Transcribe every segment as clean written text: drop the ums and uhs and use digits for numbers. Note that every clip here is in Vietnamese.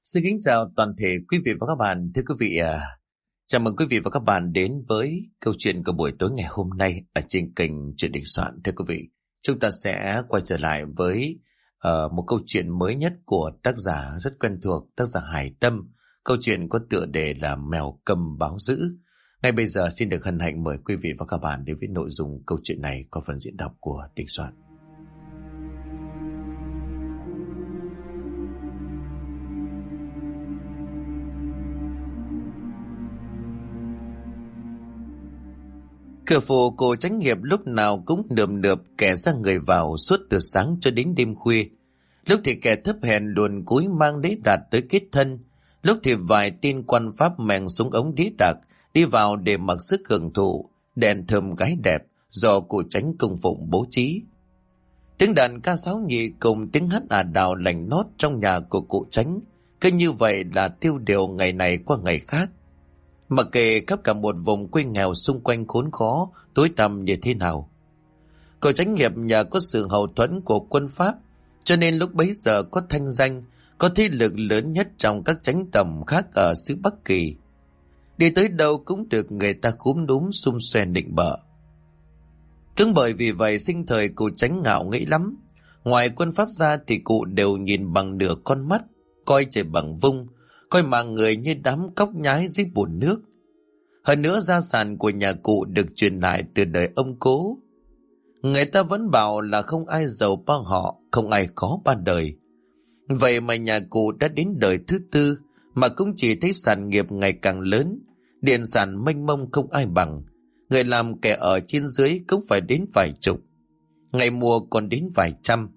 Xin kính chào toàn thể quý vị và các bạn. Thưa quý vị, chào mừng quý vị và các bạn đến với câu chuyện của buổi tối ngày hôm nay ở trên kênh Chuyện Đình Soạn. Thưa quý vị, chúng ta sẽ quay trở lại với một câu chuyện mới nhất của tác giả rất quen thuộc, tác giả Hải Tâm. Câu chuyện có tựa đề là Mèo Cầm Báo Dữ. Ngay bây giờ xin được hân hạnh mời quý vị và các bạn đến với nội dung câu chuyện này qua phần diễn đọc của Đình Soạn. Cửa phủ của Chánh Nghiệp lúc nào cũng nườm nượp kẻ ra người vào suốt từ sáng cho đến đêm khuya. Lúc thì kẻ thấp hèn luồn cúi mang đế đạt tới kết thân, lúc thì vài tên quan pháp mèng súng ống đế đặc đi vào để mặc sức hưởng thụ đèn thơm gái đẹp do cụ Chánh cung phụng bố trí. Tiếng đàn ca sáo nhị cùng tiếng hát ả đào lành nót trong nhà của cụ Chánh, cứ như vậy là tiêu đều ngày này qua ngày khác. Mặc kệ khắp cả một vùng quê nghèo xung quanh khốn khó, tối tăm như thế nào. Cụ Chánh Nghiệp nhờ có sự hậu thuẫn của quân Pháp, cho nên lúc bấy giờ có thanh danh, có thế lực lớn nhất trong các chánh tầm khác ở xứ Bắc Kỳ. Đi tới đâu cũng được người ta cúm núm xum xoe nịnh bợ. Cũng bởi vì vậy sinh thời cụ Chánh ngạo nghễ lắm. Ngoài quân Pháp ra thì cụ đều nhìn bằng nửa con mắt, coi trời bằng vung, coi mạng người như đám cóc nhái dưới bùn nước. Hơn nữa gia sản của nhà cụ được truyền lại từ đời ông cố. Người ta vẫn bảo là không ai giàu ba họ, không ai có ba đời. Vậy mà nhà cụ đã đến đời thứ tư mà cũng chỉ thấy sản nghiệp ngày càng lớn, điện sản mênh mông không ai bằng. Người làm kẻ ở trên dưới cũng phải đến vài chục, ngày mùa còn đến vài trăm.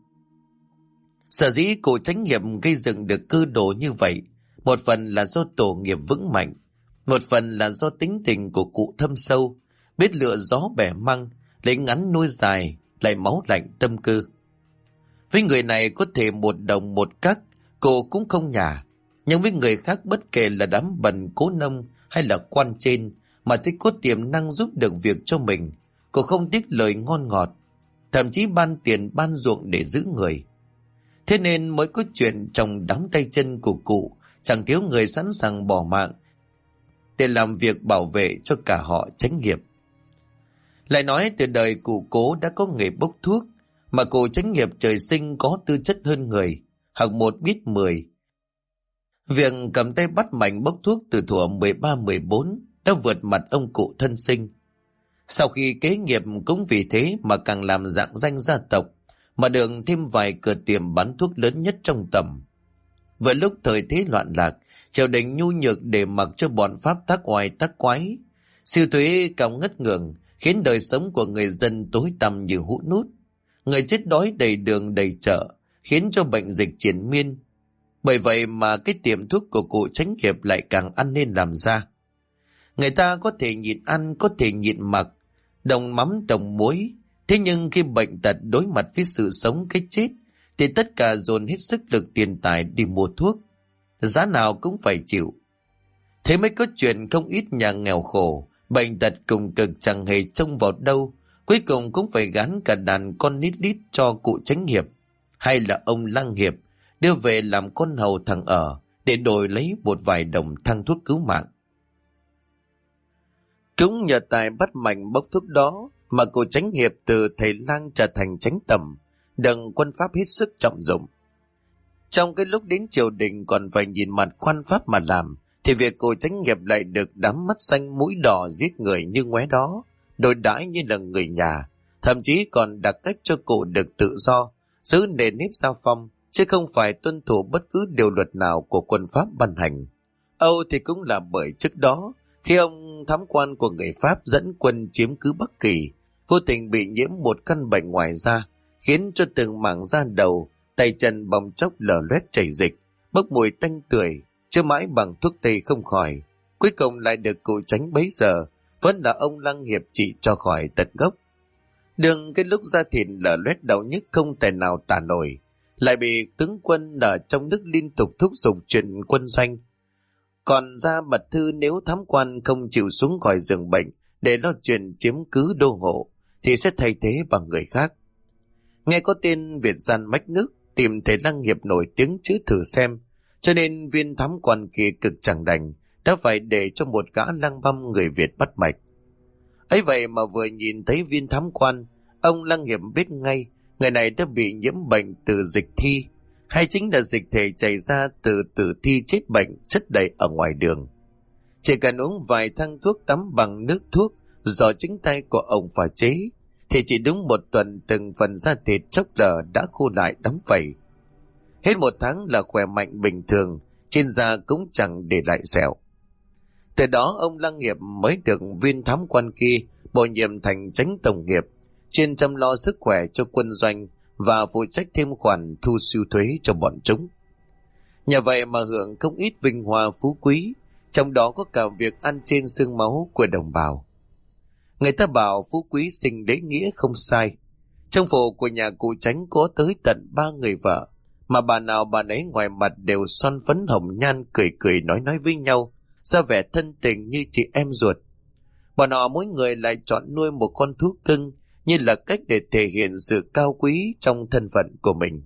Sở dĩ cụ Chánh Nghiệp gây dựng được cơ đồ như vậy, một phần là do tổ nghiệp vững mạnh, một phần là do tính tình của cụ thâm sâu, biết lựa gió bẻ măng, lấy ngắn nuôi dài, lại máu lạnh tâm cơ. Với người này có thể một đồng một cắc, cụ cũng không nhả. Nhưng với người khác bất kể là đám bần cố nông hay là quan trên mà thấy có tiềm năng giúp được việc cho mình, cụ không tiếc lời ngon ngọt, thậm chí ban tiền ban ruộng để giữ người. Thế nên mới có chuyện trong đám tay chân của cụ, chẳng thiếu người sẵn sàng bỏ mạng để làm việc bảo vệ cho cả họ Chánh Nghiệp. Lại nói từ đời cụ cố đã có nghề bốc thuốc, mà cụ Chánh Nghiệp trời sinh có tư chất hơn người, học một biết 10. Việc cầm tay bắt mạch bốc thuốc từ thuở 13-14 đã vượt mặt ông cụ thân sinh. Sau khi kế nghiệp cũng vì thế mà càng làm rạng danh gia tộc, mà được thêm vài cửa tiệm bán thuốc lớn nhất trong tầm. Vừa lúc thời thế loạn lạc, triều đình nhu nhược để mặc cho bọn Pháp tác oai tác quái, siêu thuế cao ngất ngường, khiến đời sống của người dân tối tăm như hũ nút. Người chết đói đầy đường đầy chợ, khiến cho bệnh dịch triển miên. Bởi vậy mà cái tiệm thuốc của cụ Chánh Nghiệp lại càng ăn nên làm ra. Người ta có thể nhịn ăn, có thể nhịn mặc, đồng mắm đồng muối. Thế nhưng khi bệnh tật đối mặt với sự sống cái chết, thì tất cả dồn hết sức lực tiền tài đi mua thuốc. Giá nào cũng phải chịu. Thế mới có chuyện không ít nhà nghèo khổ, bệnh tật cùng cực chẳng hề trông vào đâu, cuối cùng cũng phải gán cả đàn con nít lít cho cụ Chánh Nghiệp, hay là ông Lăng Hiệp, đưa về làm con hầu thằng ở, để đổi lấy một vài đồng thang thuốc cứu mạng. Cũng nhờ tài bắt mạch bốc thuốc đó mà cụ Chánh Nghiệp từ thầy lang trở thành chánh tầm, đừng quân Pháp hết sức trọng dụng. Trong cái lúc đến triều đình còn phải nhìn mặt quan Pháp mà làm, thì việc cụ Chánh Nghiệp lại được đám mắt xanh mũi đỏ giết người như ngoé đó, đối đãi như là người nhà, thậm chí còn đặt cách cho cụ được tự do, giữ nền nếp giao phong, chứ không phải tuân thủ bất cứ điều luật nào của quân Pháp ban hành. Âu thì cũng là bởi trước đó, khi ông thám quan của người Pháp dẫn quân chiếm cứ Bắc Kỳ, vô tình bị nhiễm một căn bệnh ngoài da, khiến cho từng mảng da đầu, tay chân bong chóc lở loét chảy dịch, bốc mùi tanh tưởi, chưa mãi bằng thuốc tây không khỏi. Cuối cùng lại được cụ Chánh bấy giờ, vẫn là ông Lăng Hiệp trị cho khỏi tận gốc. Đường cái lúc da thịt lở loét đau nhức không thể nào tả nổi, lại bị tướng quân ở trong nước liên tục thúc giục chuyện quân doanh. Còn ra mật thư nếu thám quan không chịu xuống khỏi giường bệnh để lo chuyện chiếm cứ đô hộ, thì sẽ thay thế bằng người khác. Nghe có tên Việt gian mách nước, tìm thấy Lăng Hiệp nổi tiếng chứ thử xem, cho nên viên thám quan kia cực chẳng đành, đã phải để cho một gã lang băm người Việt bắt mạch. Ấy vậy mà vừa nhìn thấy viên thám quan, ông Lăng Hiệp biết ngay người này đã bị nhiễm bệnh từ dịch thi, hay chính là dịch thể chảy ra từ tử thi chết bệnh chất đầy ở ngoài đường. Chỉ cần uống vài thang thuốc tắm bằng nước thuốc do chính tay của ông pha chế, thì chỉ đúng 1 tuần từng phần da thịt chốc lở đã khô lại đóng vảy. Hết 1 tháng là khỏe mạnh bình thường, trên da cũng chẳng để lại sẹo. Từ đó ông Lăng Nghiệp mới được viên thám quan kia bổ nhiệm thành chánh tổng nghiệp, chuyên chăm lo sức khỏe cho quân doanh và phụ trách thêm khoản thu sưu thuế cho bọn chúng. Nhờ vậy mà hưởng không ít vinh hoa phú quý, trong đó có cả việc ăn trên xương máu của đồng bào. Người ta bảo phú quý sinh đế nghĩa không sai. Trong phủ của nhà cụ Chánh có tới tận 3 người vợ, mà bà nào bà nấy ngoài mặt đều son phấn hồng nhan, cười cười nói với nhau, ra vẻ thân tình như chị em ruột. Bọn họ mỗi người lại chọn nuôi một con thú cưng như là cách để thể hiện sự cao quý trong thân phận của mình.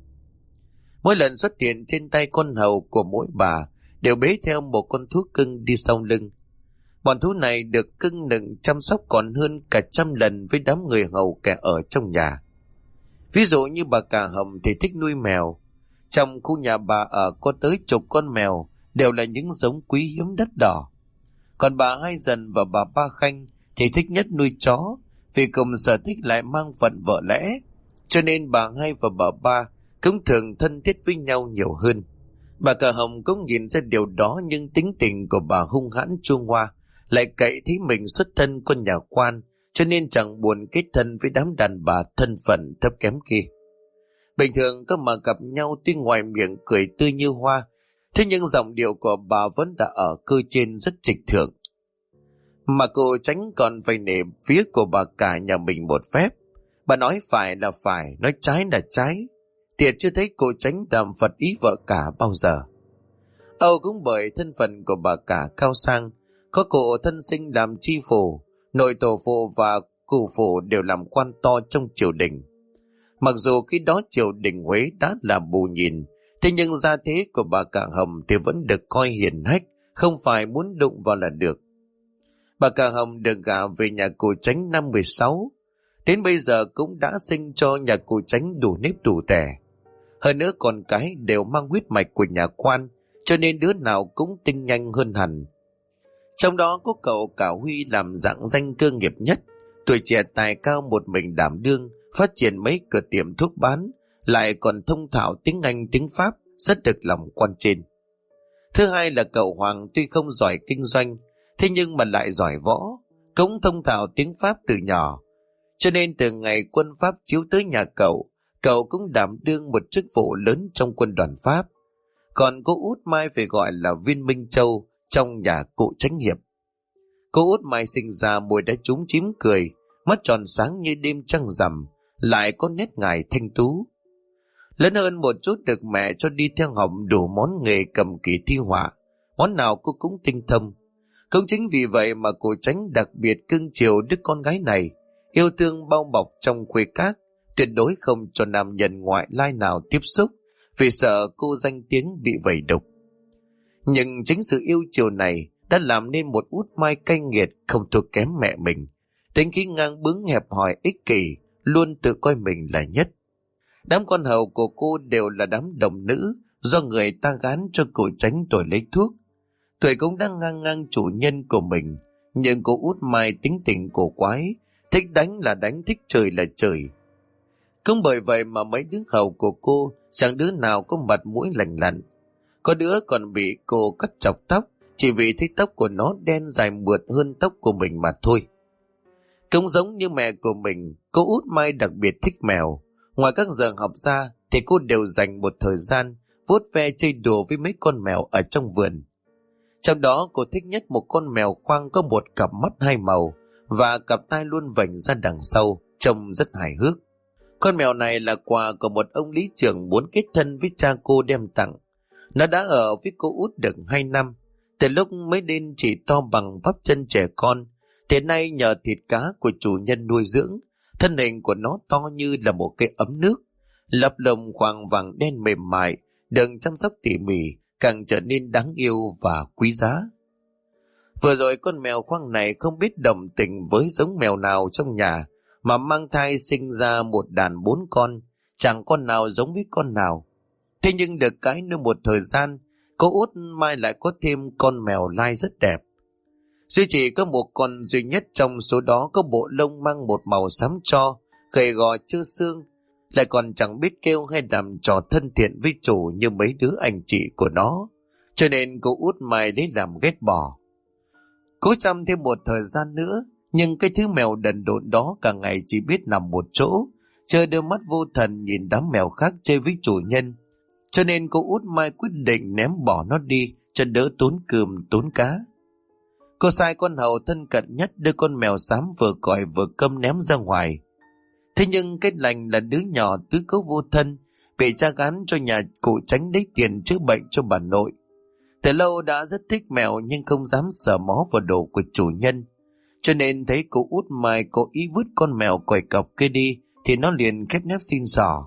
Mỗi lần xuất hiện trên tay con hầu của mỗi bà đều bế theo một con thú cưng đi sau lưng. Bọn thú này được cưng nựng chăm sóc còn hơn cả 100 lần với đám người hầu kẻ ở trong nhà. Ví dụ như bà Cà Hồng thì thích nuôi mèo. Trong khu nhà bà ở có tới chục con mèo, đều là những giống quý hiếm đất đỏ. Còn bà Hai Dần và bà Ba Khanh thì thích nhất nuôi chó, vì cùng sở thích lại mang phận vợ lẽ, cho nên bà Hai và bà Ba cũng thường thân thiết với nhau nhiều hơn. Bà Cà Hồng cũng nhìn ra điều đó, nhưng tính tình của bà hung hãn chua ngoa, lại cậy thấy mình xuất thân con nhà quan, cho nên chẳng buồn kết thân với đám đàn bà thân phận thấp kém kia. Bình thường có mà gặp nhau, tuy ngoài miệng cười tươi như hoa, thế nhưng giọng điệu của bà vẫn đã ở cơ trên rất trịch thượng. Mà cô Chánh còn phải nể phía của bà cả nhà mình một phép. Bà nói phải là phải, nói trái là trái. Tiệt chưa thấy cô Chánh đàm phật ý vợ cả bao giờ. Âu cũng bởi thân phận của bà cả cao sang, có cô thân sinh làm tri phủ, nội tổ phụ và cụ phụ đều làm quan to trong triều đình. Mặc dù khi đó triều đình Huế đã là bù nhìn, thế nhưng gia thế của bà Cà Hồng thì vẫn được coi hiển hách, không phải muốn đụng vào là được. Bà Cà Hồng được gả về nhà cụ Chánh năm 16, đến bây giờ cũng đã sinh cho nhà cụ Chánh đủ nếp đủ tẻ. Hơn nữa con cái đều mang huyết mạch của nhà quan, cho nên đứa nào cũng tinh nhanh hơn hẳn. Trong đó có cậu cả Huy làm dạng danh cơ nghiệp nhất, tuổi trẻ tài cao một mình đảm đương, phát triển mấy cửa tiệm thuốc bán, lại còn thông thạo tiếng Anh tiếng Pháp, rất được lòng quan trên. Thứ hai là cậu Hoàng tuy không giỏi kinh doanh, thế nhưng mà lại giỏi võ, cũng thông thạo tiếng Pháp từ nhỏ. Cho nên từ ngày quân Pháp chiếu tới nhà cậu, cậu cũng đảm đương một chức vụ lớn trong quân đoàn Pháp. Còn cô út Mai phải gọi là Viên Minh Châu trong nhà cụ Chánh Hiệp. Cô út Mai sinh ra môi đã trúng chím cười, mắt tròn sáng như đêm trăng rằm, lại có nét ngài thanh tú. Lớn hơn một chút được mẹ cho đi theo học đủ món nghề cầm kỳ thi họa, món nào cô cũng tinh thông. Cũng chính vì vậy mà cô Chánh đặc biệt cưng chiều đứa con gái này, yêu thương bao bọc trong khuê các, tuyệt đối không cho nam nhân ngoại lai nào tiếp xúc, vì sợ cô danh tiếng bị vẩy đục. Nhưng chính sự yêu chiều này đã làm nên một út Mai cay nghiệt không thua kém mẹ mình, tính khí ngang bướng hẹp hòi ích kỷ, luôn tự coi mình là nhất. Đám con hầu của cô đều là đám đồng nữ do người ta gán cho cô Chánh tuổi lấy thuốc. Tuổi cũng đang ngang ngang chủ nhân của mình, nhưng cô út Mai tính tình cổ quái, thích đánh là đánh, thích chơi là chơi. Cũng bởi vậy mà mấy đứa hầu của cô chẳng đứa nào có mặt mũi lành lặn. Có đứa còn bị cô cắt chọc tóc, chỉ vì thấy tóc của nó đen dài mượt hơn tóc của mình mà thôi. Cũng giống như mẹ của mình, cô út Mai đặc biệt thích mèo. Ngoài các giờ học ra thì cô đều dành một thời gian vuốt ve chơi đùa với mấy con mèo ở trong vườn. Trong đó cô thích nhất một con mèo khoang có một cặp mắt 2 màu và cặp tai luôn vành ra đằng sau, trông rất hài hước. Con mèo này là quà của một ông lý trưởng muốn kết thân với cha cô đem tặng. Nó đã ở với cô út được 2 năm, từ lúc mới đến chỉ to bằng bắp chân trẻ con, thế nay nhờ thịt cá của chủ nhân nuôi dưỡng, thân hình của nó to như là một cái ấm nước, lấp lồng khoang vàng đen mềm mại, được chăm sóc tỉ mỉ, càng trở nên đáng yêu và quý giá. Vừa rồi con mèo khoang này không biết đồng tình với giống mèo nào trong nhà mà mang thai sinh ra một đàn 4 con, chẳng con nào giống với con nào. Thế nhưng được cái nữa một thời gian, cô út Mai lại có thêm con mèo lai rất đẹp. Duy chỉ có một con duy nhất trong số đó có bộ lông mang một màu xám tro, gầy gò trơ xương, lại còn chẳng biết kêu hay làm trò thân thiện với chủ như mấy đứa anh chị của nó, cho nên cô út Mai lấy làm ghét bỏ. Cố chăm thêm một thời gian nữa, nhưng cái thứ mèo đần độn đó cả ngày chỉ biết nằm một chỗ, chơi đôi mắt vô thần nhìn đám mèo khác chơi với chủ nhân, cho nên cô út Mai quyết định ném bỏ nó đi cho đỡ tốn cơm tốn cá. Cô sai con hầu thân cận nhất đưa con mèo xám vừa còi vừa câm ném ra ngoài. Thế nhưng cái lành là đứa nhỏ tứ cấu vô thân, bị cha gán cho nhà cụ Tránh lấy tiền chữa bệnh cho bà nội. Từ lâu đã rất thích mèo nhưng không dám sờ mó vào đồ của chủ nhân, cho nên thấy cô út Mai cố ý vứt con mèo còi cọc kia đi thì nó liền khép nép xin xỏ.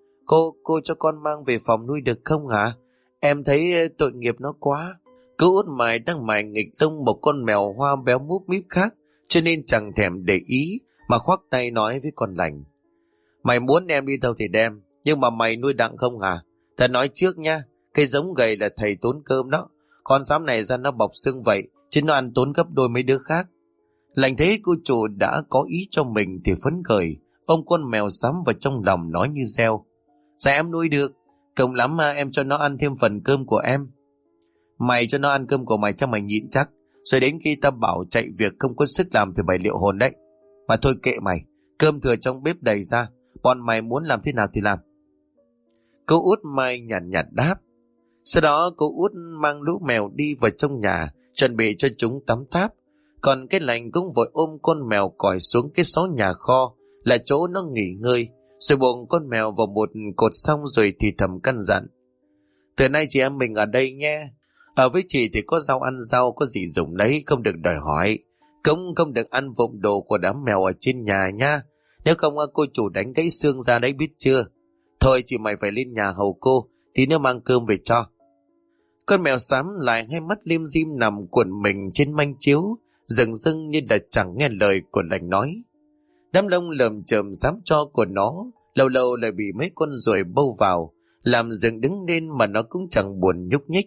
Cô cho con mang về phòng nuôi được không hả? Em thấy tội nghiệp nó quá. Cô út Mai đang mải nghịch lông một con mèo hoa béo múp míp khác, cho nên chẳng thèm để ý mà khoác tay nói với con lành. Mày muốn em đi đâu thì đem, nhưng mà mày nuôi đặng không hả? Thật nói trước nha, cái giống gầy là thầy tốn cơm đó. Con xám này ra nó bọc xương vậy, chứ nó ăn tốn gấp đôi mấy đứa khác. Lành thấy cô chủ đã có ý cho mình thì phấn khởi, ôm con mèo xám vào trong lòng nói như reo. Dạ em nuôi được, cộng lắm mà em cho nó ăn thêm phần cơm của em. Mày cho nó ăn cơm của mày chắc mày nhịn chắc, rồi đến khi ta bảo chạy việc không có sức làm thì mày liệu hồn đấy. Mà thôi kệ mày, cơm thừa trong bếp đầy ra, bọn mày muốn làm thế nào thì làm. Cô út Mai nhàn nhạt đáp. Sau đó cô út mang lũ mèo đi vào trong nhà, chuẩn bị cho chúng tắm táp. Còn cái lành cũng vội ôm con mèo còi xuống cái xó nhà kho, là chỗ nó nghỉ ngơi, rồi buộc con mèo vào một cột xong rồi thì thầm căn dặn. Từ nay chị em mình ở đây nghe. Ở với chị thì có rau ăn rau, có gì dùng đấy, không được đòi hỏi. Cũng không được ăn vụng đồ của đám mèo ở trên nhà nha. Nếu không cô chủ đánh gãy xương ra đấy biết chưa. Thôi chị mày phải lên nhà hầu cô, thì nếu mang cơm về cho. Con mèo xám lại hai mắt lim dim nằm cuộn mình trên manh chiếu, rừng rưng như là chẳng nghe lời của lành nói. Đám lông lởm chởm xám cho của nó lâu lâu lại bị mấy con ruồi bâu vào, làm dựng đứng lên mà nó cũng chẳng buồn nhúc nhích.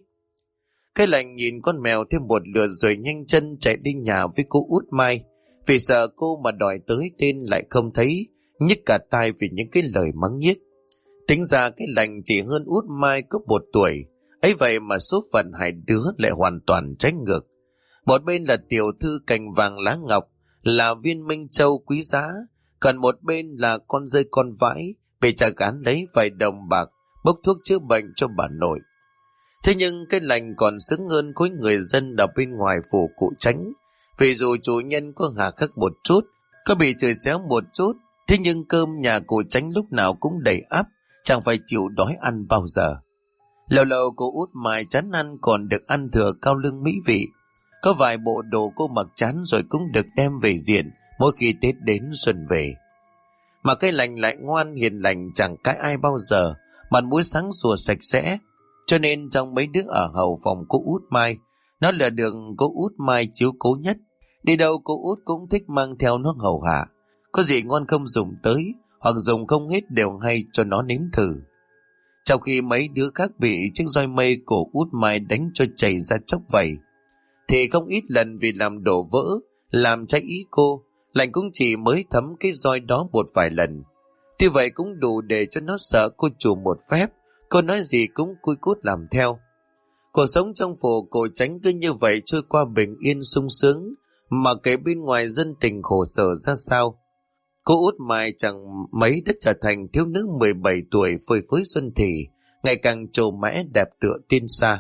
Cái lành nhìn con mèo thêm một lượt rồi nhanh chân chạy đi nhà với cô út Mai, vì sợ cô mà đòi tới tên lại không thấy, nhức cả tai vì những cái lời mắng nhiếc. Tính ra cái lành chỉ hơn út Mai có 1 tuổi, ấy vậy mà số phận hai đứa lại hoàn toàn trái ngược. Một bên là tiểu thư cành vàng lá ngọc, là viên minh châu quý giá, còn một bên là con rơi con vãi, bị cha gán lấy vài đồng bạc bốc thuốc chữa bệnh cho bà nội. Thế nhưng cái lành còn xứng hơn khối người dân ở bên ngoài phủ cụ Tránh, vì dù chủ nhân có hà khắc một chút, có bị chửi xéo một chút, thế nhưng cơm nhà cụ Tránh lúc nào cũng đầy ắp, chẳng phải chịu đói ăn bao giờ. Lâu lâu cô út Mai chán ăn còn được ăn thừa cao lương mỹ vị. Có vài bộ đồ cô mặc chán rồi cũng được đem về diện mỗi khi Tết đến xuân về. Mà cái lành lại ngoan hiền lành chẳng cãi ai bao giờ, mặt mũi sáng sủa sạch sẽ. Cho nên trong mấy đứa ở hầu phòng cô út Mai, nó là được cô út Mai chiếu cố nhất. Đi đâu cô út cũng thích mang theo nó hầu hạ. Có gì ngon không dùng tới, hoặc dùng không hết đều hay cho nó nếm thử. Trong khi mấy đứa khác bị chiếc roi mây của út Mai đánh cho chảy ra chốc vẩy, thì không ít lần vì làm đổ vỡ, làm trái ý cô, lành cũng chỉ mới thấm cái roi đó một vài lần. Tuy vậy cũng đủ để cho nó sợ cô chủ một phép, cô nói gì cũng cui cút làm theo. Cuộc sống trong phủ Cổ Tránh cứ như vậy trôi qua bình yên sung sướng, mà kể bên ngoài dân tình khổ sở ra sao. Cô út Mai chẳng mấy đã trở thành thiếu nữ 17 tuổi phơi phới xuân thì, ngày càng trổ mẽ đẹp tựa tiên xa.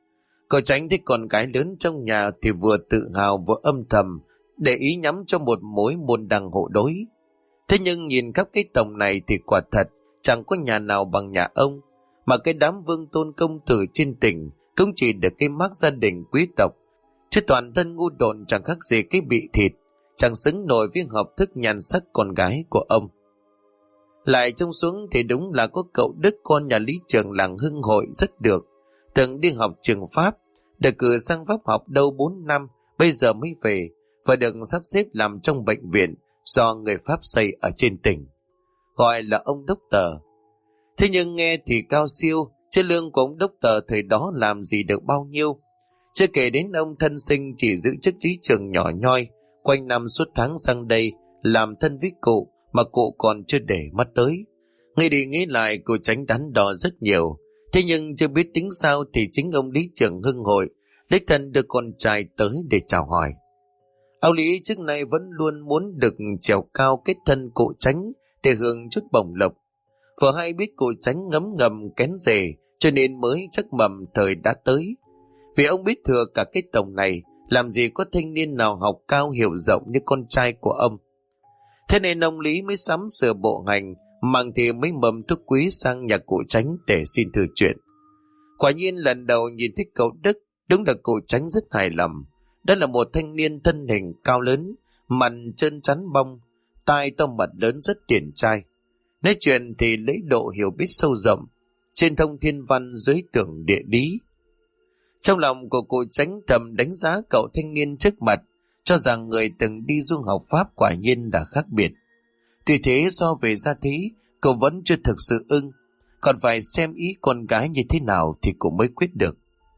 Cô Tránh thấy con gái lớn trong nhà thì vừa tự hào vừa âm thầm, để ý nhắm cho một mối môn đăng hộ đối. Thế nhưng nhìn khắp cái tổng này thì quả thật chẳng có nhà nào bằng nhà ông, mà cái đám vương tôn công tử trên tỉnh cũng chỉ được cái mác gia đình quý tộc, chứ toàn thân ngu độn chẳng khác gì cái bị thịt, chẳng xứng nổi với hợp thức nhan sắc con gái của ông. Lại trông xuống thì đúng là có cậu Đức con nhà lý trưởng làng Hưng Hội rất được, từng đi học trường Pháp, được cử sang Pháp học đâu 4 năm, bây giờ mới về, và được sắp xếp làm trong bệnh viện do người Pháp xây ở trên tỉnh, gọi là ông đốc tờ. Thế nhưng nghe thì cao siêu, chứ lương của ông đốc tờ thời đó làm gì được bao nhiêu. Chưa kể đến ông thân sinh chỉ giữ chức lý trưởng nhỏ nhoi, quanh năm suốt tháng sang đây làm thân với cụ mà cụ còn chưa để mắt tới. Nghĩ đi nghĩ lại cụ Tránh đắn đo rất nhiều. Thế nhưng chưa biết tính sao thì chính ông lý trưởng Hưng Hội đích thân đưa con trai tới để chào hỏi. Ông Lý trước nay vẫn luôn muốn được trèo cao kết thân cụ Tránh để hưởng chút bổng lộc. Vừa hay biết cụ Tránh ngấm ngầm kén rể cho nên mới chắc mầm thời đã tới. Vì ông biết thừa cả cái tổng này, làm gì có thanh niên nào học cao hiểu rộng như con trai của ông. Thế nên ông Lý mới sắm sửa bộ hành, mang thì mấy mầm thuốc quý sang nhà cụ Tránh để xin thư chuyện. Quả nhiên lần đầu nhìn thấy cậu Đức, đúng là cụ Tránh rất hài lòng. Đó là một thanh niên thân hình cao lớn, mặt trơn trắn bong, tai to mặt lớn rất điển trai. Nói chuyện thì lễ độ hiểu biết sâu rộng, trên thông thiên văn dưới tưởng địa lý. Trong lòng của cụ Tránh thầm đánh giá cậu thanh niên trước mặt, cho rằng người từng đi du học Pháp quả nhiên đã khác biệt. Tuy thế so về gia thế, cậu vẫn chưa thực sự ưng, còn phải xem ý con gái như thế nào thì cũng mới quyết được.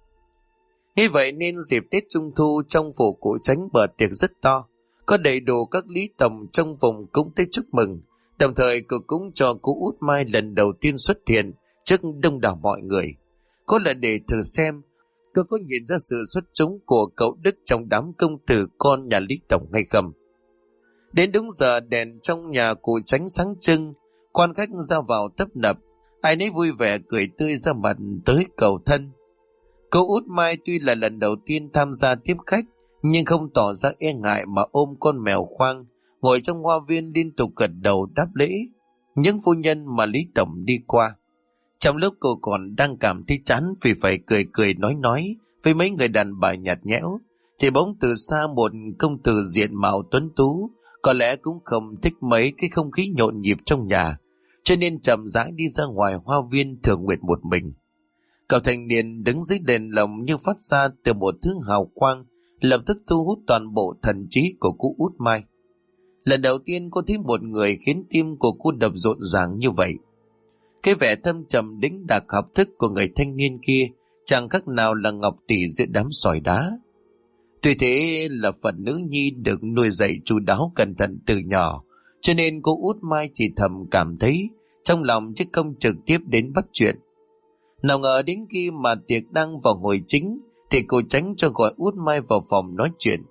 Như vậy nên dịp Tết Trung Thu trong phủ cụ Tránh bữa tiệc rất to, có đầy đủ các lý tòng trong vùng cúng tế chúc mừng, đồng thời cậu cũng cho cô Út Mai lần đầu tiên xuất hiện trước đông đảo mọi người. Có là để thử xem cô có nhìn ra sự xuất chúng của cậu Đức trong đám công tử con nhà Lý Tổng hay không. Đến đúng giờ đèn trong nhà cụ Tránh sáng trưng, quan khách ra vào tấp nập, ai nấy vui vẻ cười tươi ra mặt tới cầu thân. Cô Út Mai tuy là lần đầu tiên tham gia tiếp khách, nhưng không tỏ ra e ngại mà ôm con mèo khoang, ngồi trong hoa viên liên tục gật đầu đáp lễ những phu nhân mà Lý Tổng đi qua. Trong lúc cô còn đang cảm thấy chán vì phải cười cười nói với mấy người đàn bà nhạt nhẽo, thì bỗng từ xa một công tử diện mạo tuấn tú, có lẽ cũng không thích mấy cái không khí nhộn nhịp trong nhà, cho nên chậm rãi đi ra ngoài hoa viên thưởng nguyện một mình. Cậu thanh niên đứng dưới đèn lồng như phát ra từ một thứ hào quang, lập tức thu hút toàn bộ thần trí của cô Út Mai. Lần đầu tiên cô thấy một người khiến tim của cô đập rộn ràng như vậy. Cái vẻ thâm trầm đĩnh đạc học thức của người thanh niên kia chẳng khác nào là ngọc tỷ giữa đám sỏi đá. Tuy thế là phận nữ nhi được nuôi dạy chu đáo cẩn thận từ nhỏ, cho nên cô Út Mai chỉ thầm cảm thấy trong lòng chứ không trực tiếp đến bắt chuyện. Nào ngờ đến khi mà tiệc đang vào hồi chính thì cô Tránh cho gọi Út Mai vào phòng nói chuyện.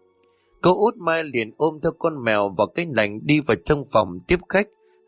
Cô Út Mai liền ôm theo con mèo vào cái lành đi vào trong phòng tiếp khách,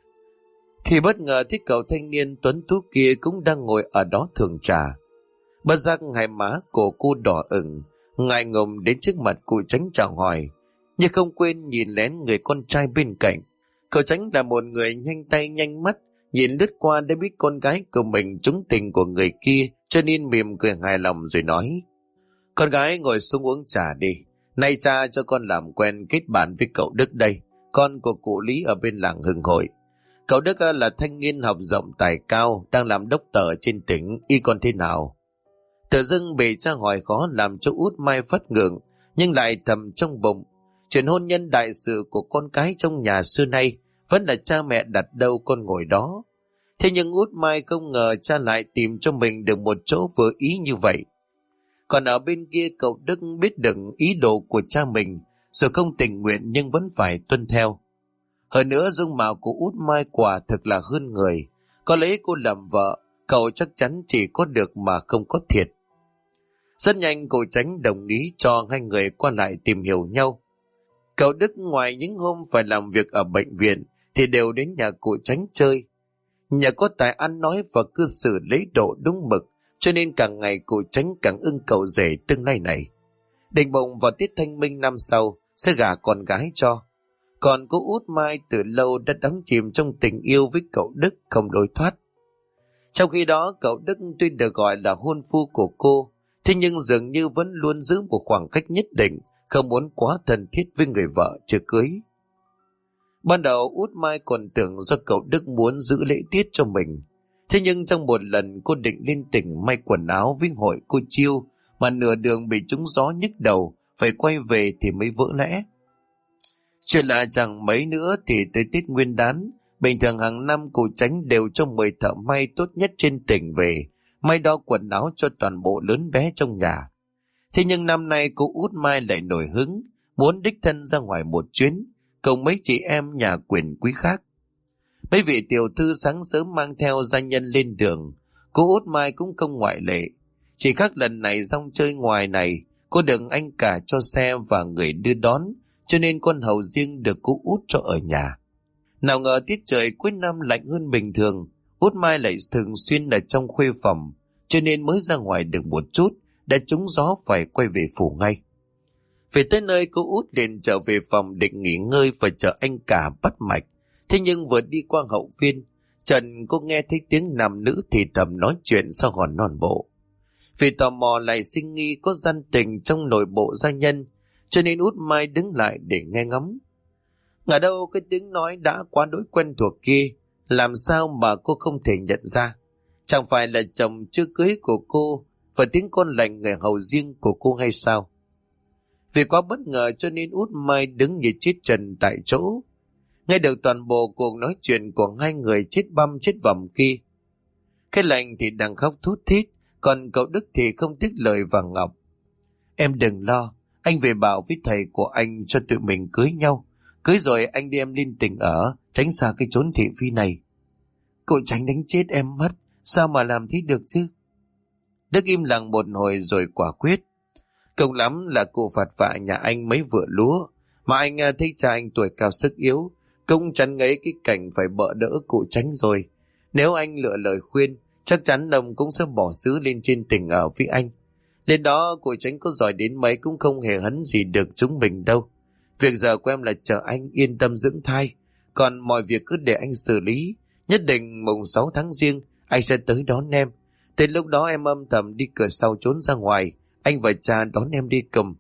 thì bất ngờ thấy cậu thanh niên tuấn tú kia cũng đang ngồi ở đó thưởng trà. Bất giác hai má của cô đỏ ửng, ngại ngùng đến trước mặt cụ Tránh chào hỏi, nhưng không quên nhìn lén người con trai bên cạnh. Cậu Tránh là một người nhanh tay nhanh mắt, nhìn lướt qua đã biết con gái của mình trúng tình của người kia, cho nên mỉm cười hài lòng rồi nói: "Con gái ngồi xuống uống trà đi, nay cha cho con làm quen kết bạn với cậu Đức đây, con của cụ Lý ở bên làng Hưng Hội. Cậu Đức là thanh niên học rộng tài cao, đang làm đốc tờ trên tỉnh, y con thế nào?" Tự dưng bị cha hỏi khó làm cho Út Mai phất ngượng, nhưng lại thầm trong bụng, chuyện hôn nhân đại sự của con cái trong nhà xưa nay vẫn là cha mẹ đặt đâu con ngồi đó. Thế nhưng Út Mai không ngờ cha lại tìm cho mình được một chỗ vừa ý như vậy. Còn ở bên kia cậu Đức biết được ý đồ của cha mình, rồi không tình nguyện nhưng vẫn phải tuân theo. Hơn nữa dung mạo của Út Mai quả thực là hơn người, có lấy cô làm vợ, cậu chắc chắn chỉ có được mà không có thiệt. Rất nhanh cụ Tránh đồng ý cho hai người qua lại tìm hiểu nhau. Cậu Đức ngoài những hôm phải làm việc ở bệnh viện thì đều đến nhà cụ Tránh chơi. Nhà có tài ăn nói và cư xử lễ độ đúng mực, cho nên càng ngày cụ Tránh càng ưng cậu rể tương lai này. Định bụng vào tiết Thanh Minh năm sau sẽ gả con gái cho. Còn cô Út Mai từ lâu đã đắm chìm trong tình yêu với cậu Đức không lối thoát. Trong khi đó cậu Đức tuy được gọi là hôn phu của cô, thế nhưng dường như vẫn luôn giữ một khoảng cách nhất định, không muốn quá thân thiết với người vợ chưa cưới. Ban đầu Út Mai còn tưởng do cậu Đức muốn giữ lễ tiết cho mình, Thế nhưng trong một lần cô định lên tỉnh may quần áo với hội cô Chiêu, mà nửa đường bị trúng gió nhức đầu, phải quay về thì mới vỡ lẽ. Chuyện lạ chẳng mấy nữa thì tới Tết Nguyên Đán, bình thường hàng năm cụ Chánh đều cho 10 thợ may tốt nhất trên tỉnh về, may đo quần áo cho toàn bộ lớn bé trong nhà. Thế nhưng năm nay cô Út Mai lại nổi hứng, muốn đích thân ra ngoài một chuyến, cùng mấy chị em nhà quyền quý khác. Mấy vị tiểu thư sáng sớm mang theo gia nhân lên đường, cô Út Mai cũng không ngoại lệ. Chỉ khác lần này rong chơi ngoài này, cô được anh cả cho xe và người đưa đón, cho nên con hầu riêng được cô Út cho ở nhà. Nào ngờ tiết trời cuối năm lạnh hơn bình thường, Út Mai lại thường xuyên ở trong khuê phòng, cho nên mới ra ngoài được một chút, đã trúng gió phải quay về phủ ngay. Về tới nơi cô Út liền trở về phòng định nghỉ ngơi và chờ anh cả bắt mạch. Thế nhưng vừa đi qua hậu viên, Trần cô nghe thấy tiếng nam nữ thì thầm nói chuyện sau hòn non bộ. Vì tò mò lại sinh nghi có gian tình trong nội bộ gia nhân, cho nên Út Mai đứng lại để nghe ngóng. Ngờ đâu cái tiếng nói đã quá đối quen thuộc kia, làm sao mà cô không thể nhận ra. Chẳng phải là chồng chưa cưới của cô và tiếng con lành người hầu riêng của cô hay sao? Vì quá bất ngờ cho nên Út Mai đứng như chết trần tại chỗ, nghe được toàn bộ cuộc nói chuyện của hai người chết băm chết vòng kia. Cái lành thì đang khóc thút thít, còn cậu Đức thì không tiếc lời vàng ngọc. Em đừng lo, anh về bảo với thầy của anh cho tụi mình cưới nhau. Cưới rồi anh đi em lên tỉnh ở, tránh xa cái chốn thị phi này. Cậu Tránh đánh chết em mất, sao mà làm thế được chứ? Đức im lặng một hồi rồi quả quyết. Công lắm là cô phạt vạ nhà anh mấy vựa lúa, mà anh thấy cha anh tuổi cao sức yếu, cũng chắn ngấy cái cảnh phải bợ đỡ cụ Tránh rồi. Nếu anh lựa lời khuyên, chắc chắn ông cũng sẽ bỏ xứ lên trên tỉnh ở với anh. Lên đó cụ Tránh có giỏi đến mấy cũng không hề hấn gì được chúng mình đâu. Việc giờ của em là chờ anh yên tâm dưỡng thai, còn mọi việc cứ để anh xử lý. Nhất định mùng 6 tháng Giêng anh sẽ tới đón em. Tới lúc đó em âm thầm đi cửa sau trốn ra ngoài, anh và cha đón em đi cùng.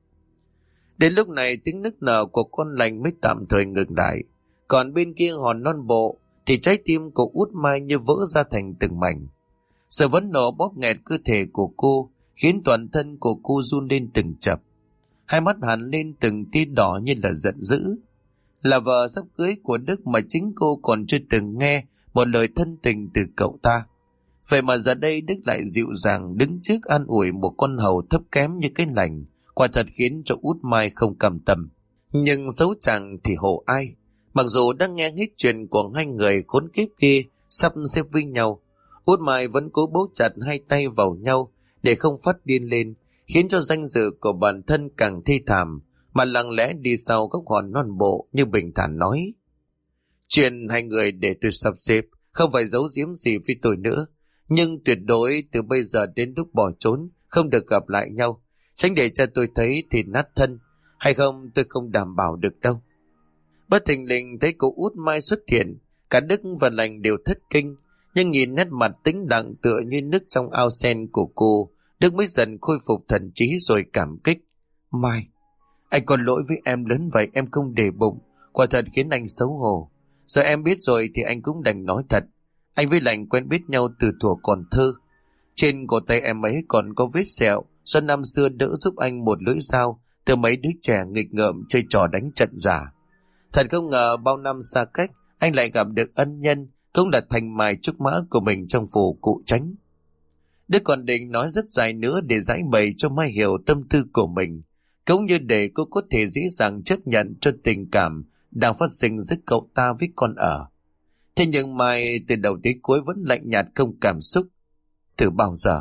Đến lúc này tiếng nức nở của con lành mới tạm thời ngừng lại. Còn bên kia hòn non bộ thì trái tim của Út Mai như vỡ ra thành từng mảnh. Sự vấn nộ bóp nghẹt cơ thể của cô khiến toàn thân của cô run lên từng chập. Hai mắt hằn lên từng tia đỏ như là giận dữ. Là vợ sắp cưới của Đức mà chính cô còn chưa từng nghe một lời thân tình từ cậu ta. Vậy mà giờ đây Đức lại dịu dàng đứng trước an ủi một con hầu thấp kém như cái lành, quả thật khiến cho Út Mai không cam tâm. Nhưng xấu chẳng thì hộ ai. Mặc dù đang nghe hết chuyện của hai người khốn kiếp kia sắp xếp với nhau, Út Mai vẫn cố bấu chặt hai tay vào nhau để không phát điên lên, khiến cho danh dự của bản thân càng thê thảm, mà lặng lẽ đi sau góc hòn non bộ như bình thản nói. Chuyện hai người để tôi sắp xếp, không phải giấu giếm gì với tôi nữa. Nhưng tuyệt đối từ bây giờ đến lúc bỏ trốn, không được gặp lại nhau. Tránh để cho tôi thấy thì nát thân, hay không tôi không đảm bảo được đâu. Bất thình lình thấy cô Út Mai xuất hiện, cả Đức và Lành đều thất kinh. Nhưng nhìn nét mặt tĩnh lặng tựa như nước trong ao sen của cô, Đức mới dần khôi phục thần trí rồi cảm kích. Mai, anh còn lỗi với em lớn vậy em không để bụng, quả thật khiến anh xấu hổ. Giờ em biết rồi thì anh cũng đành nói thật. Anh với Lành quen biết nhau từ thuở còn thơ. Trên cổ tay em ấy còn có vết sẹo do năm xưa đỡ giúp anh một lưỡi dao từ mấy đứa trẻ nghịch ngợm chơi trò đánh trận giả. Thật không ngờ bao năm xa cách anh lại gặp được ân nhân, cũng là thành mài trúc mã của mình trong phủ cụ Tránh. Đức còn định nói rất dài nữa để giải bày cho Mai hiểu tâm tư của mình, cũng như để cô có thể dễ dàng chấp nhận cho tình cảm đang phát sinh giữa cậu ta với con ở. Thế nhưng Mai từ đầu tới cuối vẫn lạnh nhạt không cảm xúc. Từ bao giờ?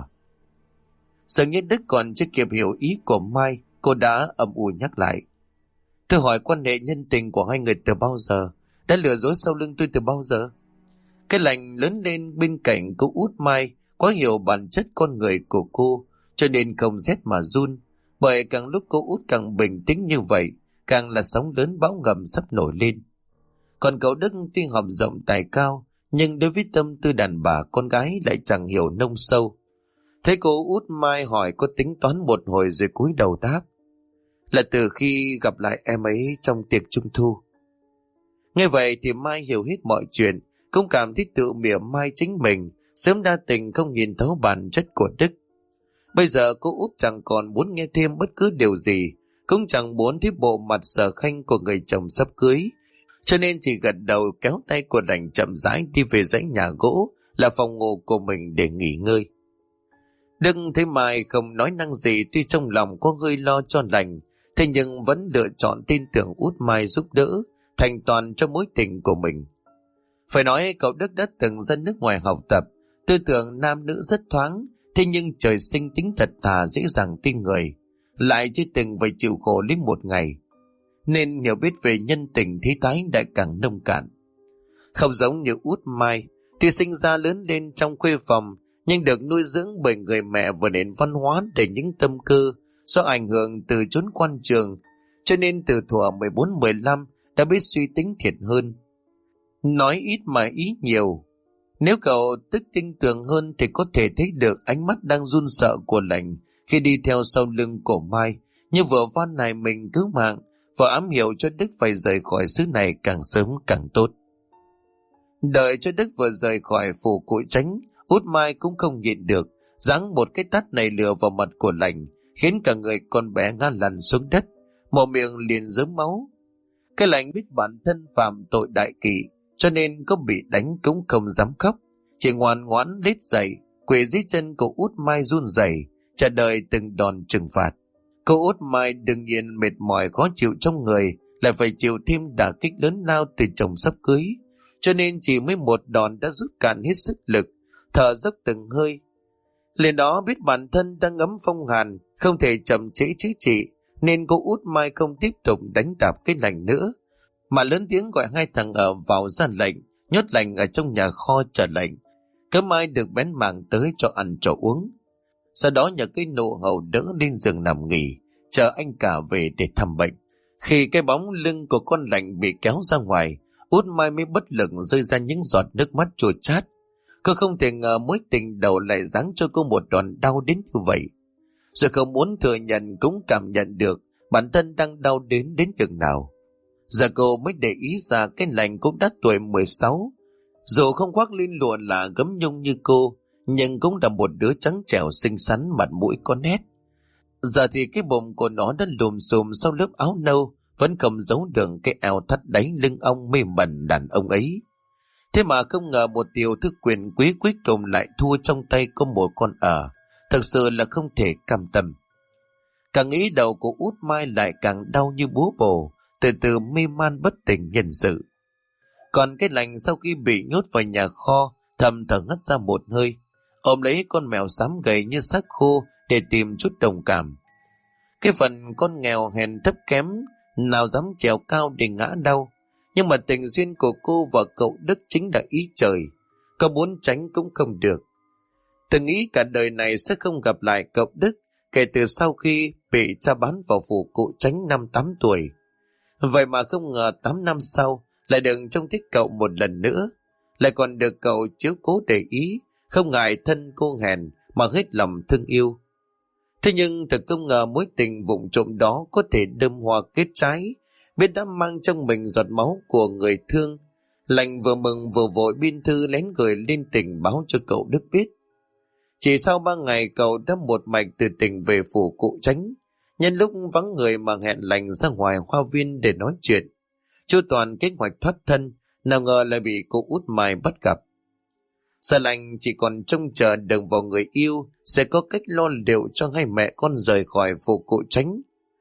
Dường như Đức còn chưa kịp hiểu ý của Mai, cô đã âm u nhắc lại. Tôi hỏi quan hệ nhân tình của hai người từ bao giờ? Đã lừa dối sau lưng tôi từ bao giờ? Cái Lành lớn lên bên cạnh cô Út Mai, quá hiểu bản chất con người của cô, cho nên không rét mà run. Bởi càng lúc cô Út càng bình tĩnh như vậy, càng là sóng lớn bão ngầm sắp nổi lên. Còn cậu Đức tuy học rộng tài cao, nhưng đối với tâm tư đàn bà con gái lại chẳng hiểu nông sâu. Thấy cô Út Mai hỏi có tính toán một hồi rồi cúi đầu đáp. Là từ khi gặp lại em ấy trong tiệc trung thu. Nghe vậy thì Mai hiểu hết mọi chuyện, cũng cảm thấy tự mỉa mai chính mình sớm đa tình không nhìn thấu bản chất của Đức. Bây giờ cô út chẳng còn muốn nghe thêm bất cứ điều gì, cũng chẳng muốn thấy bộ mặt sở khanh của người chồng sắp cưới, cho nên chỉ gật đầu kéo tay của Lành chậm rãi đi về dãy nhà gỗ là phòng ngủ của mình để nghỉ ngơi. Đức thấy Mai không nói năng gì, tuy trong lòng có hơi lo cho Lành, thế nhưng vẫn lựa chọn tin tưởng út Mai giúp đỡ, thành toàn cho mối tình của mình. Phải nói cậu Đức đã từng ra nước ngoài học tập, tư tưởng nam nữ rất thoáng, thế nhưng trời sinh tính thật thà dễ dàng tin người, lại chưa từng phải chịu khổ đến một ngày, nên hiểu biết về nhân tình thế thái lại càng nông cạn. Không giống như út Mai, thì sinh ra lớn lên trong khuê phòng, nhưng được nuôi dưỡng bởi người mẹ và nền văn hóa đầy những tâm cơ do ảnh hưởng từ chốn quan trường, cho nên từ thuở 14-15 đã biết suy tính thiệt hơn. Nói ít mà ý nhiều. Nếu cậu Tức tinh tường hơn thì có thể thấy được ánh mắt đang run sợ của Lành khi đi theo sau lưng của Mai, như vừa van nài mình cứu mạng, và ám hiệu cho Đức phải rời khỏi xứ này càng sớm càng tốt. Đợi cho Đức vừa rời khỏi phủ Cụi Chánh, út Mai cũng không nhịn được, giáng một cái tát này lừa vào mặt của Lành, khiến cả người con bé ngã lăn xuống đất, mồm miệng liền rớm máu. Cái Lành biết bản thân phạm tội đại kỵ, cho nên có bị đánh cũng không dám khóc, chỉ ngoan ngoãn lết dậy, quỳ dưới chân của út Mai run rẩy, chờ đợi từng đòn trừng phạt. Cô út Mai đương nhiên mệt mỏi khó chịu trong người, lại phải chịu thêm đả kích lớn lao từ chồng sắp cưới, cho nên chỉ mới một đòn đã rút cạn hết sức lực, thở dốc từng hơi. Liền đó biết bản thân đang ngấm phong hàn, không thể chậm trễ chữa trị, nên cô út Mai không tiếp tục đánh đạp cái Lành nữa, mà lớn tiếng gọi hai thằng ở vào ra lệnh, nhốt Lành ở trong nhà kho chờ lệnh, cấm ai được bén mảng tới cho ăn cho uống. Sau đó nhờ cái nụ hầu đỡ lên giường nằm nghỉ, chờ anh cả về để thăm bệnh. Khi cái bóng lưng của con Lành bị kéo ra ngoài, út Mai mới bất lực rơi ra những giọt nước mắt chua chát. Cô không thể ngờ mối tình đầu lại giáng cho cô một đòn đau đến như vậy. Rồi không muốn thừa nhận cũng cảm nhận được bản thân đang đau đến chừng nào. Giờ cô mới để ý ra cái Lành cũng đã tuổi 16. Dù không khoác lên lụa là gấm nhung như cô, nhưng cũng là một đứa trắng trẻo xinh xắn, mặt mũi có nét. Giờ thì cái bụng của nó đã lùm xùm sau lớp áo nâu, vẫn không giấu được cái eo thắt đáy lưng ong mê mẩn đàn ông ấy. Thế mà không ngờ một điều thứ quyền quý cuối cùng lại thua trong tay có một con ở. Thật sự là không thể cam tâm. Càng nghĩ đầu của út Mai lại càng đau như búa bổ, từ từ mê man bất tỉnh nhân sự. Còn cái Lành sau khi bị nhốt vào nhà kho, thầm thở ngất ra một hơi, ôm lấy con mèo xám gầy như xác khô để tìm chút đồng cảm. Cái phần con nghèo hèn thấp kém nào dám trèo cao để ngã đau, nhưng mà tình duyên của cô và cậu Đức chính là ý trời, có muốn tránh cũng không được. Từng nghĩ cả đời này sẽ không gặp lại cậu Đức kể từ sau khi bị cha bán vào phủ Cụi Chánh năm 8 tuổi. Vậy mà không ngờ 8 năm sau lại được trông thích cậu một lần nữa, lại còn được cậu chiếu cố để ý, không ngại thân cô hèn mà hết lòng thương yêu. Thế nhưng thật không ngờ mối tình vụng trộm đó có thể đơm hoa kết trái, biết đã mang trong mình giọt máu của người thương. Lành vừa mừng vừa vội biên thư lén gửi lên tỉnh báo cho cậu Đức biết. Chỉ sau 3 ngày cậu đã một mạch từ tỉnh về phủ Cụi Chánh, nhân lúc vắng người mà hẹn Lành ra ngoài hoa viên để nói chuyện. Chu toàn kế hoạch thoát thân, nào ngờ lại bị cô út Mai bắt gặp. Giờ Lành chỉ còn trông chờ được vào người yêu sẽ có cách lo liệu cho hai mẹ con rời khỏi phủ Cụi Chánh.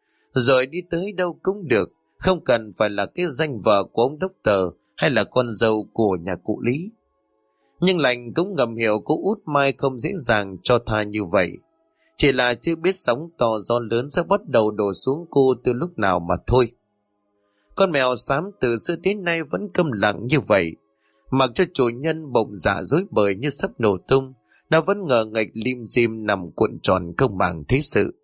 Rồi đi tới đâu cũng được, không cần phải là cái danh vợ của ông đốc tờ hay là con dâu của nhà cụ Lý. Nhưng Lành cũng ngầm hiểu cô út Mai không dễ dàng cho tha như vậy. Chỉ là chưa biết sóng to gió lớn sẽ bắt đầu đổ xuống cô từ lúc nào mà thôi. Con mèo xám từ xưa đến nay vẫn câm lặng như vậy, mặc cho chủ nhân bỗng dạ dối bời như sắp nổ tung, nó vẫn ngờ nghệch lim dim nằm cuộn tròn không màng thế sự.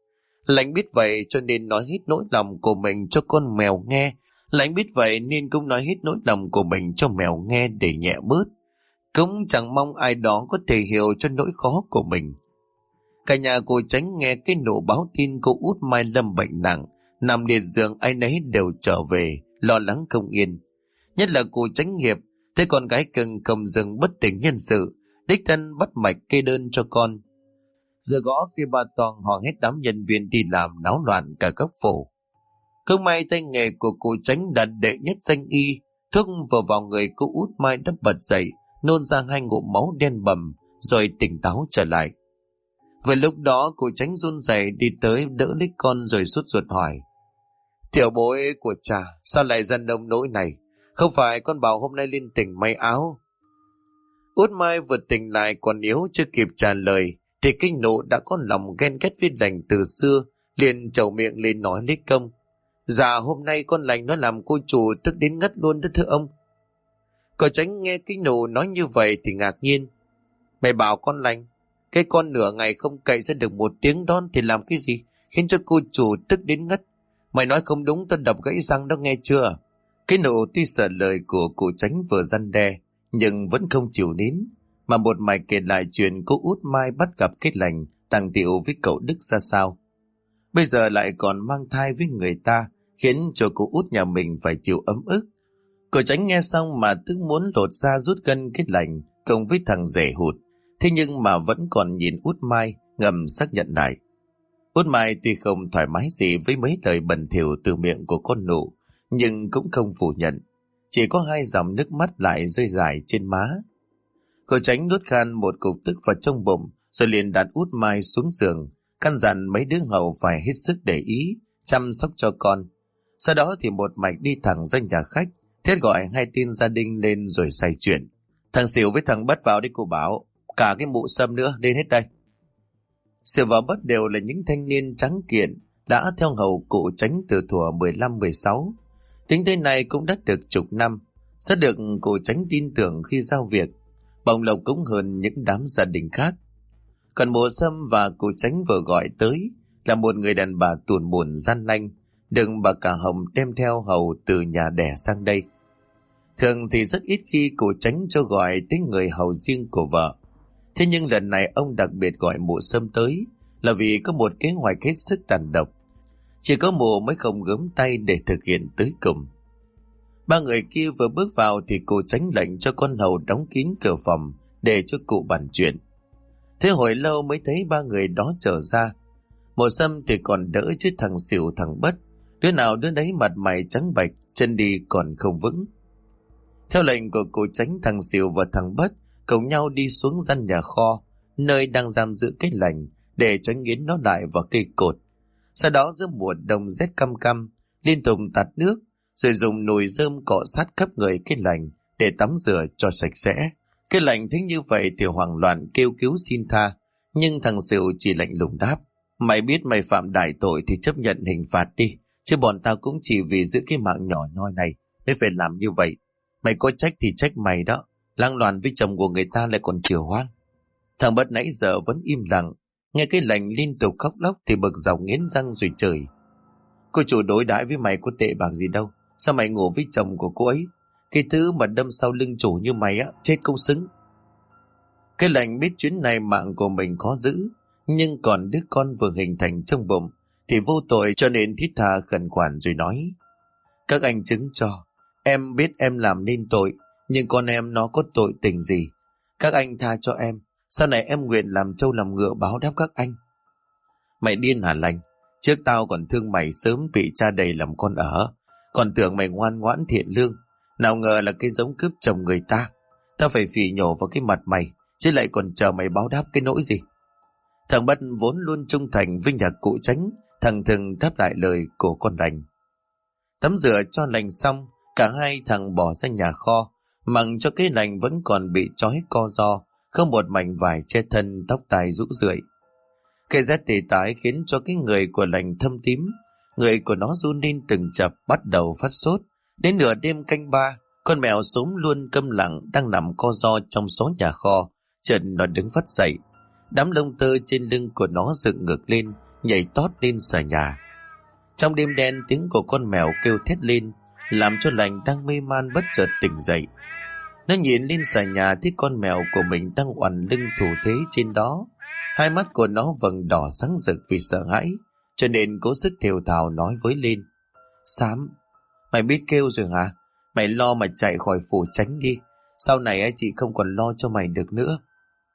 Lành biết vậy cho nên nói hết nỗi lòng của mình cho con mèo nghe. Lành biết vậy nên cũng nói hết nỗi lòng của mình cho mèo nghe để nhẹ bớt. Cũng chẳng mong ai đó có thể hiểu cho nỗi khó của mình. Cả nhà cô Chánh nghe cái nụ báo tin cô út Mai lâm bệnh nặng, nằm liệt giường, ai nấy đều trở về, lo lắng không yên. Nhất là cô Chánh Hiệp, thấy con gái cưng không dừng bất tỉnh nhân sự, đích thân bắt mạch kê đơn cho con. Giờ gõ cây ba toang họ hết đám nhân viên đi làm náo loạn cả góc phố. Không may tay nghề của cụ Tránh đạt đệ nhất danh y, thuốc vừa vào người cô Út Mai đắp bật dậy, nôn ra 2 ngụm máu đen bầm, rồi tỉnh táo trở lại. Vừa lúc đó cụ Tránh run rẩy đi tới đỡ lấy con rồi sốt ruột hỏi: "Tiểu bối của cha, sao lại giận nông nỗi này? Không phải con bảo hôm nay lên tỉnh may áo?" Út Mai vừa tỉnh lại còn yếu chưa kịp trả lời, thì kinh nộ đã có lòng ghen ghét với lành từ xưa, liền trầu miệng lên nói lấy công: "Dạ hôm nay con lành nó làm cô chủ tức đến ngất luôn đó thưa ông." Cậu Tránh nghe kinh nộ nói như vậy thì ngạc nhiên: "Mày bảo con lành, cái con nửa ngày không cậy ra được một tiếng đón thì làm cái gì khiến cho cô chủ tức đến ngất? Mày nói không đúng tao đập gãy răng đó nghe chưa?" Cái nộ tuy sợ lời của cụ Tránh vừa răn đe nhưng vẫn không chịu nín, mà một mạch kể lại chuyện cô Út Mai bắt gặp cái lành tàng tiệu với cậu Đức ra sao. Bây giờ lại còn mang thai với người ta, khiến cho cô Út nhà mình phải chịu ấm ức. Cậu Tránh nghe xong mà tức muốn lột ra rút gân cái lành cộng với thằng rể hụt, thế nhưng mà vẫn còn nhìn Út Mai ngầm xác nhận lại. Út Mai tuy không thoải mái gì với mấy lời bẩn thỉu từ miệng của con nụ, nhưng cũng không phủ nhận, chỉ có 2 dòng nước mắt lại rơi rải trên má. Cậu Tránh nuốt khan một cục tức vào trong bụng, rồi liền đặt Út Mai xuống giường, căn dặn mấy đứa hầu phải hết sức để ý, chăm sóc cho con. Sau đó thì một mạch đi thẳng ra nhà khách, thiết gọi 2 tên gia đình lên rồi xảy chuyện: "Thằng Xỉu với thằng Bất vào đi cô Bảo, cả cái mụ Sâm nữa lên hết đây." Xỉu và Bất đều là những thanh niên trắng kiện, đã theo hầu cụ Tránh từ thuở 15-16, tính tới nay cũng đã được chục năm, sẽ được cụ Tránh tin tưởng khi giao việc, bồng lộc cũng hơn những đám gia đình khác. Còn mụ Sâm và cụ Tránh vừa gọi tới là một người đàn bà tuồn buồn gian nanh, được bà cả Hồng đem theo hầu từ nhà đẻ sang đây. Thường thì rất ít khi cụ Tránh cho gọi tới người hầu riêng của vợ, thế nhưng lần này ông đặc biệt gọi mụ Sâm tới là vì có một kế hoạch hết sức tàn độc, chỉ có mụ mới không gớm tay để thực hiện tới cùng. 3 người kia vừa bước vào thì cụ Tránh lệnh cho con hầu đóng kín cửa phòng để cho cụ bàn chuyện. Thế hồi lâu mới thấy 3 người đó trở ra. Mụ Sâm thì còn đỡ chứ thằng Xỉu thằng Bất, đứa nào đứa đấy mặt mày trắng bệch, chân đi còn không vững. Theo lệnh của cụ Tránh, thằng Xỉu và thằng Bất cùng nhau đi xuống gian nhà kho, nơi đang giam giữ cái lành, để cho nghiến nó lại vào cây cột. Sau đó giữa mùa đông rét căm căm, liên tục tạt nước, rồi dùng nồi rơm cọ sát khắp người cái lành để tắm rửa cho sạch sẽ. Cái lành thấy như vậy thì hoảng loạn kêu cứu xin tha, nhưng thằng Xỉu chỉ lạnh lùng đáp: "Mày biết mày phạm đại tội thì chấp nhận hình phạt đi, chứ bọn tao cũng chỉ vì giữ cái mạng nhỏ nhoi này mới phải làm như vậy. Mày có trách thì trách mày đó, lang loàn với chồng của người ta lại còn chừa hoang." Thằng Bất nãy giờ vẫn im lặng, nghe cái lành liên tục khóc lóc thì bực dọc nghiến răng rồi chửi: "Cô chủ đối đãi với mày có tệ bạc gì đâu, sao mày ngủ với chồng của cô ấy? Cái thứ mà đâm sau lưng chủ như mày á, chết không xứng." Cái lành biết chuyến này mạng của mình khó giữ, nhưng còn đứa con vừa hình thành trong bụng thì vô tội, cho nên thiết tha khẩn khoản rồi nói: "Các anh chứng cho, em biết em làm nên tội, nhưng con em nó có tội tình gì? Các anh tha cho em, sau này em nguyện làm trâu làm ngựa báo đáp các anh." "Mày điên hả Lành? Trước tao còn thương mày sớm bị cha đầy làm con ở, còn tưởng mày ngoan ngoãn thiện lương, nào ngờ là cái giống cướp chồng người ta. Tao phải phỉ nhổ vào cái mặt mày, chứ lại còn chờ mày báo đáp cái nỗi gì?" Thằng Bất vốn luôn trung thành với nhà cụ Tránh, thằng thừng đáp lại lời của con Lành. Tắm rửa cho Lành xong, cả hai thằng bỏ ra nhà kho, mặc cho cái Lành vẫn còn bị trói co ro, không một mảnh vải che thân, tóc tai rũ rượi. Cái rét tê tái khiến cho cái người của Lành thâm tím, người của nó run lên từng chập, bắt đầu phát sốt. Đến nửa đêm canh 3, con mèo sống luôn câm lặng đang nằm co ro trong số nhà kho, chợt nó đứng phát dậy. Đám lông tơ trên lưng của nó dựng ngược lên, nhảy tót lên xà nhà. Trong đêm đen, tiếng của con mèo kêu thét lên, làm cho Lành đang mê man bất chợt tỉnh dậy. Nó nhìn lên xà nhà thấy con mèo của mình đang oằn lưng thủ thế trên đó. Hai mắt của nó vầng đỏ sáng rực vì sợ hãi, cho nên cố sức thều thào nói với Lên: "Xám, mày biết kêu rồi hả? Mày lo mà chạy khỏi phủ Tránh đi, sau này chị không còn lo cho mày được nữa."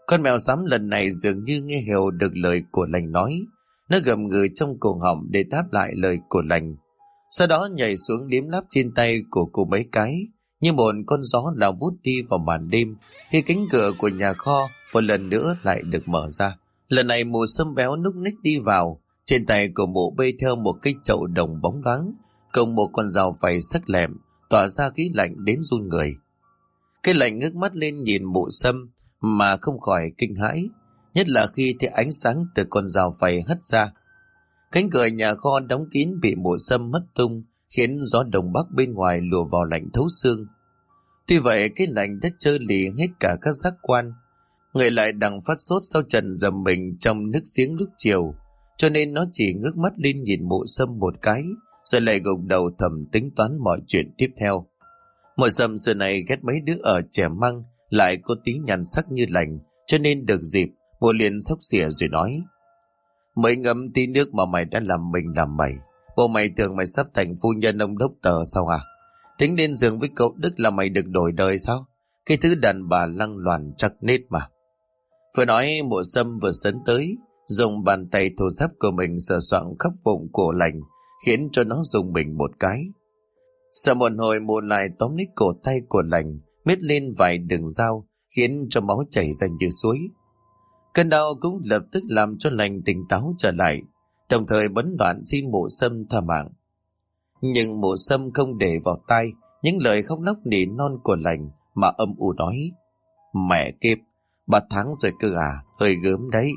Con mèo xám lần này dường như nghe hiểu được lời của lành nói. Nó gầm gừ trong cổ họng để đáp lại lời của lành. Sau đó nhảy xuống liếm láp trên tay của cô mấy cái, như một con gió lao vút đi vào màn đêm khi cánh cửa của nhà kho một lần nữa lại được mở ra. Lần này mụ sâm béo núc ních đi vào, trên tay của mụ bê theo một cái chậu đồng bóng loáng, cùng một con dao phay sắc lẹm, tỏa ra khí lạnh đến run người. Cái lạnh ngước mắt lên nhìn mụ sâm mà không khỏi kinh hãi, nhất là khi thấy ánh sáng từ con dao phay hất ra. Cánh cửa nhà kho đóng kín bị mụ sâm mất tung, khiến gió đông bắc bên ngoài lùa vào lạnh thấu xương. Tuy vậy cái lạnh đã trơ lì hết cả các giác quan. Người lại đằng phát sốt sau trận dầm mình trong nước giếng lúc chiều, cho nên nó chỉ ngước mắt lên nhìn mụ sâm một cái, rồi lại gục đầu thầm tính toán mọi chuyện tiếp theo. Mụ sâm xưa này ghét mấy đứa ở trẻ măng, lại có tí nhàn sắc như lành, cho nên được dịp mụ liền xốc xỉa rồi nói: "Mới ngấm tí nước mà mày đã làm mình làm mày. Bộ mày tưởng mày sắp thành phu nhân ông đốc tờ sao à? Tính lên giường với cậu Đức là mày được đổi đời sao? Cái thứ đàn bà lăng loàn chắc nết mà." Vừa nói mụ sâm vừa sấn tới, dùng bàn tay thô ráp của mình sờ soạng khắp bụng cổ lành, khiến cho nó rùng mình một cái. Sợ một hồi mụ lại tóm lấy cổ tay của lành, mết lên vài đường dao, khiến cho máu chảy ra như suối. Cơn đau cũng lập tức làm cho lành tỉnh táo trở lại, đồng thời bấn loạn xin mụ sâm tha mạng. Nhưng mụ sâm không để vào tai những lời khóc lóc nỉ non của lành, mà âm u nói: "Mẹ kiếp, 3 tháng rồi cơ à, hơi gớm đấy."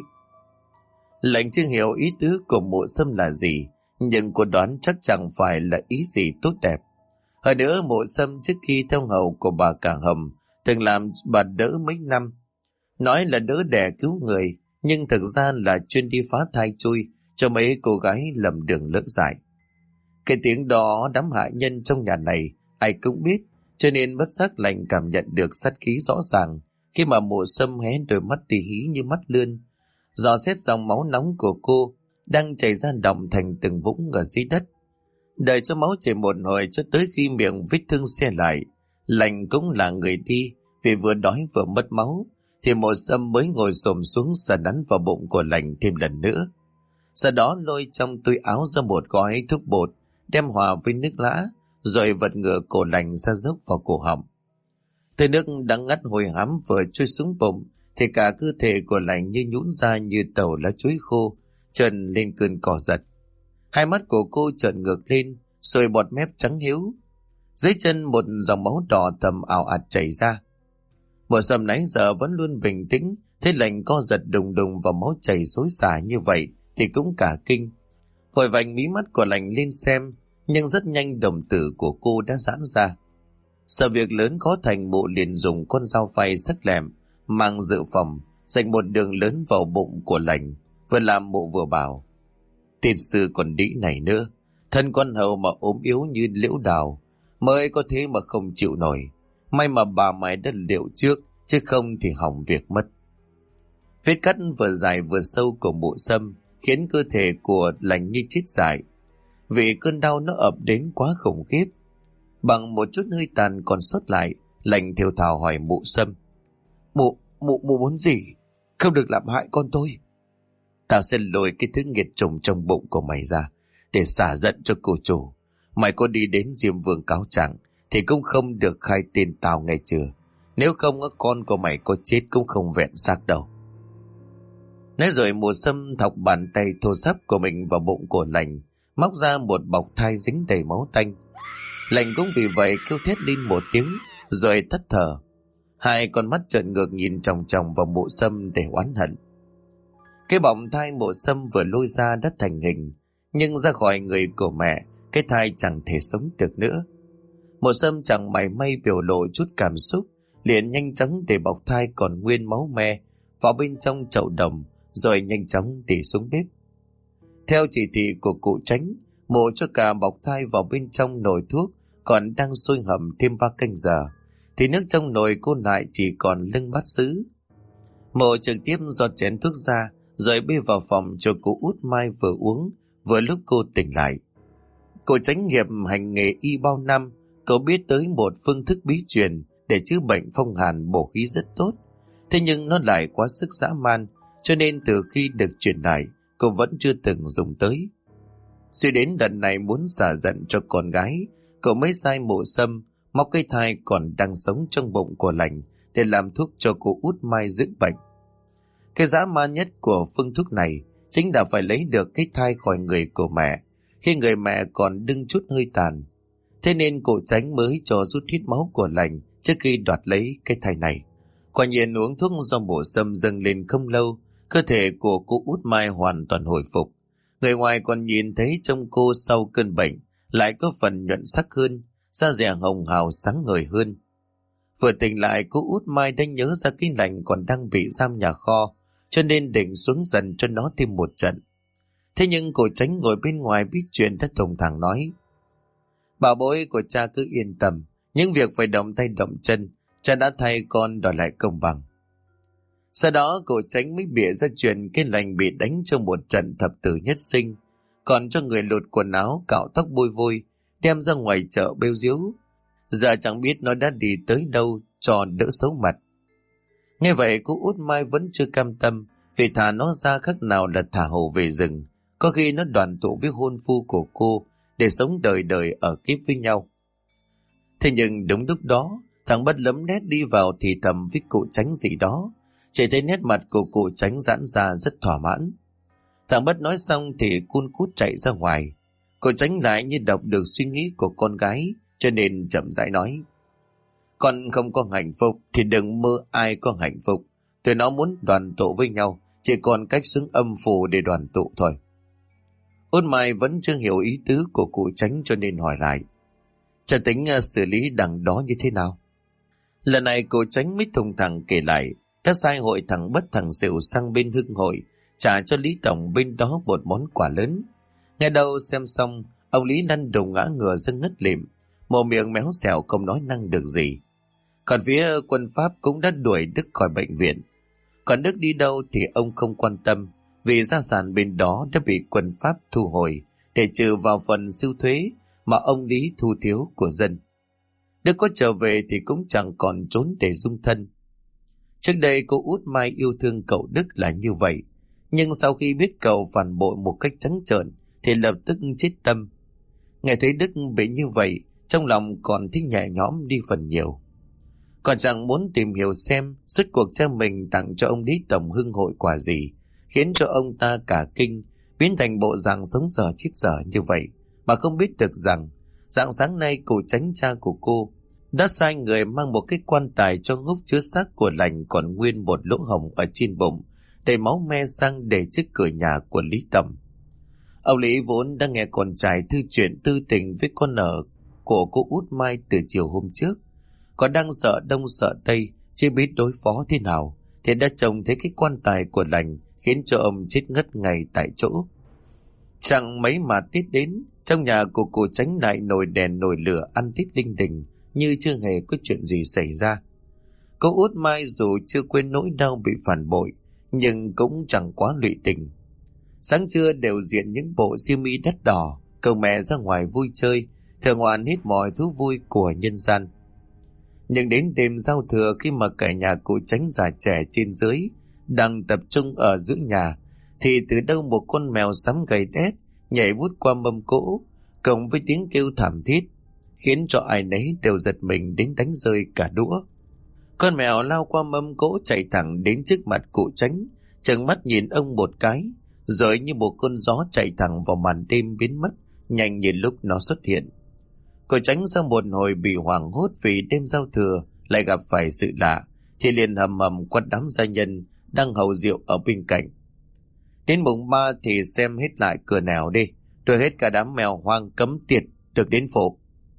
Lành chưa hiểu ý tứ của mụ sâm là gì, nhưng cô đoán chắc chẳng phải là ý gì tốt đẹp. Hơn nữa mụ sâm trước khi theo hầu của bà Cả Hầm từng làm bà đỡ mấy năm. Nói là đỡ đẻ cứu người, nhưng thực ra là chuyên đi phá thai chui cho mấy cô gái lầm đường lỡ dại. Cái tiếng đó đám hạ nhân trong nhà này ai cũng biết, cho nên bất giác lành cảm nhận được sát khí rõ ràng khi mà mụ sâm hé đôi mắt tì hí như mắt lươn, dò xét dòng máu nóng của cô đang chảy ra đọng thành từng vũng ở dưới đất. Đợi cho máu chảy một hồi cho tới khi miệng vết thương xe lại, lành cũng là người đi vì vừa đói vừa mất máu, thì mụ sâm mới ngồi xổm xuống sờ nắn vào bụng của lành thêm lần nữa. Sau đó lôi trong túi áo ra một gói thuốc bột, đem hòa với nước lã, rồi vật ngựa cổ lành ra dốc vào cổ họng. Thứ nước đắng ngắt hôi hám vừa trôi xuống bụng, thì cả cơ thể của lành như nhũn ra như tàu lá chuối khô, trần lên cơn cò giật. Hai mắt của cô trợn ngược lên, rồi bọt mép trắng hiếu. Dưới chân một dòng máu đỏ thầm ảo ạt chảy ra. Mụ sâm nãy giờ vẫn luôn bình tĩnh, thấy lành co giật đùng đùng và máu chảy xối xả như vậy thì cũng cả kinh. Vội vành mí mắt của lành lên xem, nhưng rất nhanh đồng tử của cô đã giãn ra. Sợ việc lớn khó thành, mụ liền dùng con dao phay sắc lẹm mang dự phòng rạch một đường lớn vào bụng của lành, vừa làm mụ vừa bảo: "Tiên sư còn đĩ này nữa, thân con hầu mà ốm yếu như liễu đào, mới có thế mà không chịu nổi. May mà bà mày đã liệu trước, chứ không thì hỏng việc mất." Vết cắt vừa dài vừa sâu của mụ sâm khiến cơ thể của lành như chết dại, vì cơn đau nó ập đến quá khủng khiếp. Bằng một chút hơi tàn còn sót lại, lành thều thào hỏi mụ sâm: Mụ muốn gì? Không được làm hại con tôi." "Tao sẽ lôi cái thứ nghiệt trùng trong bụng của mày ra để xả giận cho cô chủ. Mày có đi đến Diêm Vương cáo trạng thì cũng không được khai tên tao nghe chưa? Nếu không con của mày có chết cũng không vẹn xác đâu." Nói rồi mụ sâm thọc bàn tay thô ráp của mình vào bụng của lành, móc ra một bọc thai dính đầy máu tanh. Lành cũng vì vậy kêu thét lên một tiếng, rồi tắt thở. Hai con mắt trợn ngược nhìn chòng chòng vào mụ sâm để oán hận. Cái bọc thai mụ sâm vừa lôi ra đã thành hình, nhưng ra khỏi người của mẹ, cái thai chẳng thể sống được nữa. Mụ sâm chẳng mảy may biểu lộ chút cảm xúc, liền nhanh chóng để bọc thai còn nguyên máu me vào bên trong chậu đồng, rồi nhanh chóng để xuống bếp. Theo chỉ thị của cụ Chánh, mụ cho cả bọc thai vào bên trong nồi thuốc còn đang sôi hầm thêm 3 canh giờ, thì nước trong nồi cô lại chỉ còn lưng bát sứ. Mụ trực tiếp giọt chén thuốc ra, rồi bê vào phòng cho cụ Út Mai vừa uống, vừa lúc cô tỉnh lại. Cụ Chánh nghiệp hành nghề y bao năm, cậu biết tới một phương thức bí truyền để chữa bệnh phong hàn bổ khí rất tốt, Thế nhưng nó lại quá sức dã man, cho nên từ khi được truyền lại, cô vẫn chưa từng dùng tới. Suy đến lần này muốn xả giận cho con gái, cậu mới sai Mộ Sâm móc cái thai còn đang sống trong bụng của lành để làm thuốc cho cô Út Mai dưỡng bệnh. Cái dã man nhất của phương thuốc này chính là phải lấy được cái thai khỏi người của mẹ, khi người mẹ còn đưng chút hơi tàn. Thế nên cô Tránh mới cho rút hết máu của lành trước khi đoạt lấy cái thai này. Quả nhiên uống thuốc do Mộ Sâm dâng lên không lâu, cơ thể của cô Út Mai hoàn toàn hồi phục. Người ngoài còn nhìn thấy trong cô sau cơn bệnh lại có phần nhuận sắc hơn, da dẻ hồng hào sáng ngời hơn. Vừa tỉnh lại, cô Út Mai đã nhớ ra cái lành còn đang bị giam nhà kho, cho nên định xuống dần cho nó thêm một trận. Thế nhưng cô Tránh ngồi bên ngoài biết chuyện đã thùng thẳng nói: "Bảo bối của cha cứ yên tâm, những việc phải động tay động chân, cha đã thay con đòi lại công bằng." Sau đó cô Tránh mới bịa ra chuyện cái lành bị đánh cho một trận thập tử nhất sinh, còn cho người lột quần áo, cạo tóc bôi vôi, đem ra ngoài chợ bêu diếu. Giờ chẳng biết nó đã đi tới đâu cho đỡ xấu mặt. Nghe vậy cô Út Mai vẫn chưa cam tâm, vì thả nó ra khác nào là thả hổ về rừng, có khi nó đoàn tụ với hôn phu của cô để sống đời đời ở kiếp với nhau. Thế nhưng đúng lúc đó, thằng Bất lấm nét đi vào thì thầm với cụ Tránh gì đó. Chỉ thấy nét mặt của cụ Tránh giãn ra rất thỏa mãn. Thằng Bất nói xong thì cun cút chạy ra ngoài. Cụ Tránh lại như đọc được suy nghĩ của con gái, cho nên chậm rãi nói: "Con không có hạnh phúc thì đừng mơ ai có hạnh phúc. Tụi nó muốn đoàn tụ với nhau, chỉ còn cách xuống âm phủ để đoàn tụ thôi." Út Mai vẫn chưa hiểu ý tứ của cụ Tránh cho nên hỏi lại: "Cha tính xử lý đằng đó như thế nào?" Lần này cụ Tránh mới thùng thẳng kể lại đã sai hội thằng Bất thằng Xỉu sang bên Hưng hội trả cho Lý Tổng bên đó một món quà lớn. Nghe đâu xem xong, ông Lý lăn đầu ngã ngửa ra ngất lịm, mồm miệng méo xẹo không nói năng được gì. Còn phía quân Pháp cũng đã đuổi Đức khỏi bệnh viện. Còn Đức đi đâu thì ông không quan tâm, vì gia sản bên đó đã bị quân Pháp thu hồi để trừ vào phần sưu thuế mà ông Lý thu thiếu của dân. Đức có trở về thì cũng chẳng còn trốn để dung thân. Trước đây cô Út Mai yêu thương cậu Đức là như vậy, nhưng sau khi biết cậu phản bội một cách trắng trợn thì lập tức chết tâm. Nghe thấy Đức bị như vậy, trong lòng còn thích nhẹ nhõm đi phần nhiều. Còn chẳng muốn tìm hiểu xem suốt cuộc cha mình tặng cho ông Lý Tổng Hưng hội quà gì, khiến cho ông ta cả kinh, biến thành bộ dạng sống dở chết dở như vậy, mà không biết được rằng rạng sáng nay cụ Tránh cha của cô đã sai người mang một cái quan tài cho hốc chứa xác của lành còn nguyên một lỗ hổng ở trên bụng, để máu me sang để trước cửa nhà của Lý Tầm. Ông Lý vốn đang nghe con trai thư chuyện tư tình với con nợ của cô Út Mai từ chiều hôm trước, còn đang sợ đông sợ tây, chưa biết đối phó thế nào, thì đã trông thấy cái quan tài của lành khiến cho ông chết ngất ngay tại chỗ. Chẳng mấy mà Tết đến, trong nhà của cô Tránh lại nồi đèn nồi lửa ăn Tết linh đình như chưa hề có chuyện gì xảy ra. Cô Út Mai dù chưa quên nỗi đau bị phản bội, nhưng cũng chẳng quá lụy tình. Sáng trưa đều diện những bộ xiêm mi đắt đỏ, cầu mẹ ra ngoài vui chơi, thưởng ngoạn hết mọi thú vui của nhân gian. Nhưng đến đêm giao thừa, khi mà cả nhà cụ Tránh già trẻ trên dưới đang tập trung ở giữa nhà, thì từ đâu một con mèo xám gầy đét nhảy vút qua mâm cỗ, cộng với tiếng kêu thảm thiết, khiến cho ai nấy đều giật mình đến đánh rơi cả đũa. Con mèo lao qua mâm cỗ chạy thẳng đến trước mặt cụ Tránh, trừng mắt nhìn ông một cái, rồi như một con gió chạy thẳng vào màn đêm biến mất nhanh như lúc nó xuất hiện. Cụ Tránh sau một hồi bị hoảng hốt vì đêm giao thừa lại gặp phải sự lạ, thì liền hầm hầm quát đám gia nhân đang hầu rượu ở bên cạnh: "Đến mùng 3 thì xem hết lại cửa nào đi, rồi hết cả đám mèo hoang cấm tiệt được đến phủ."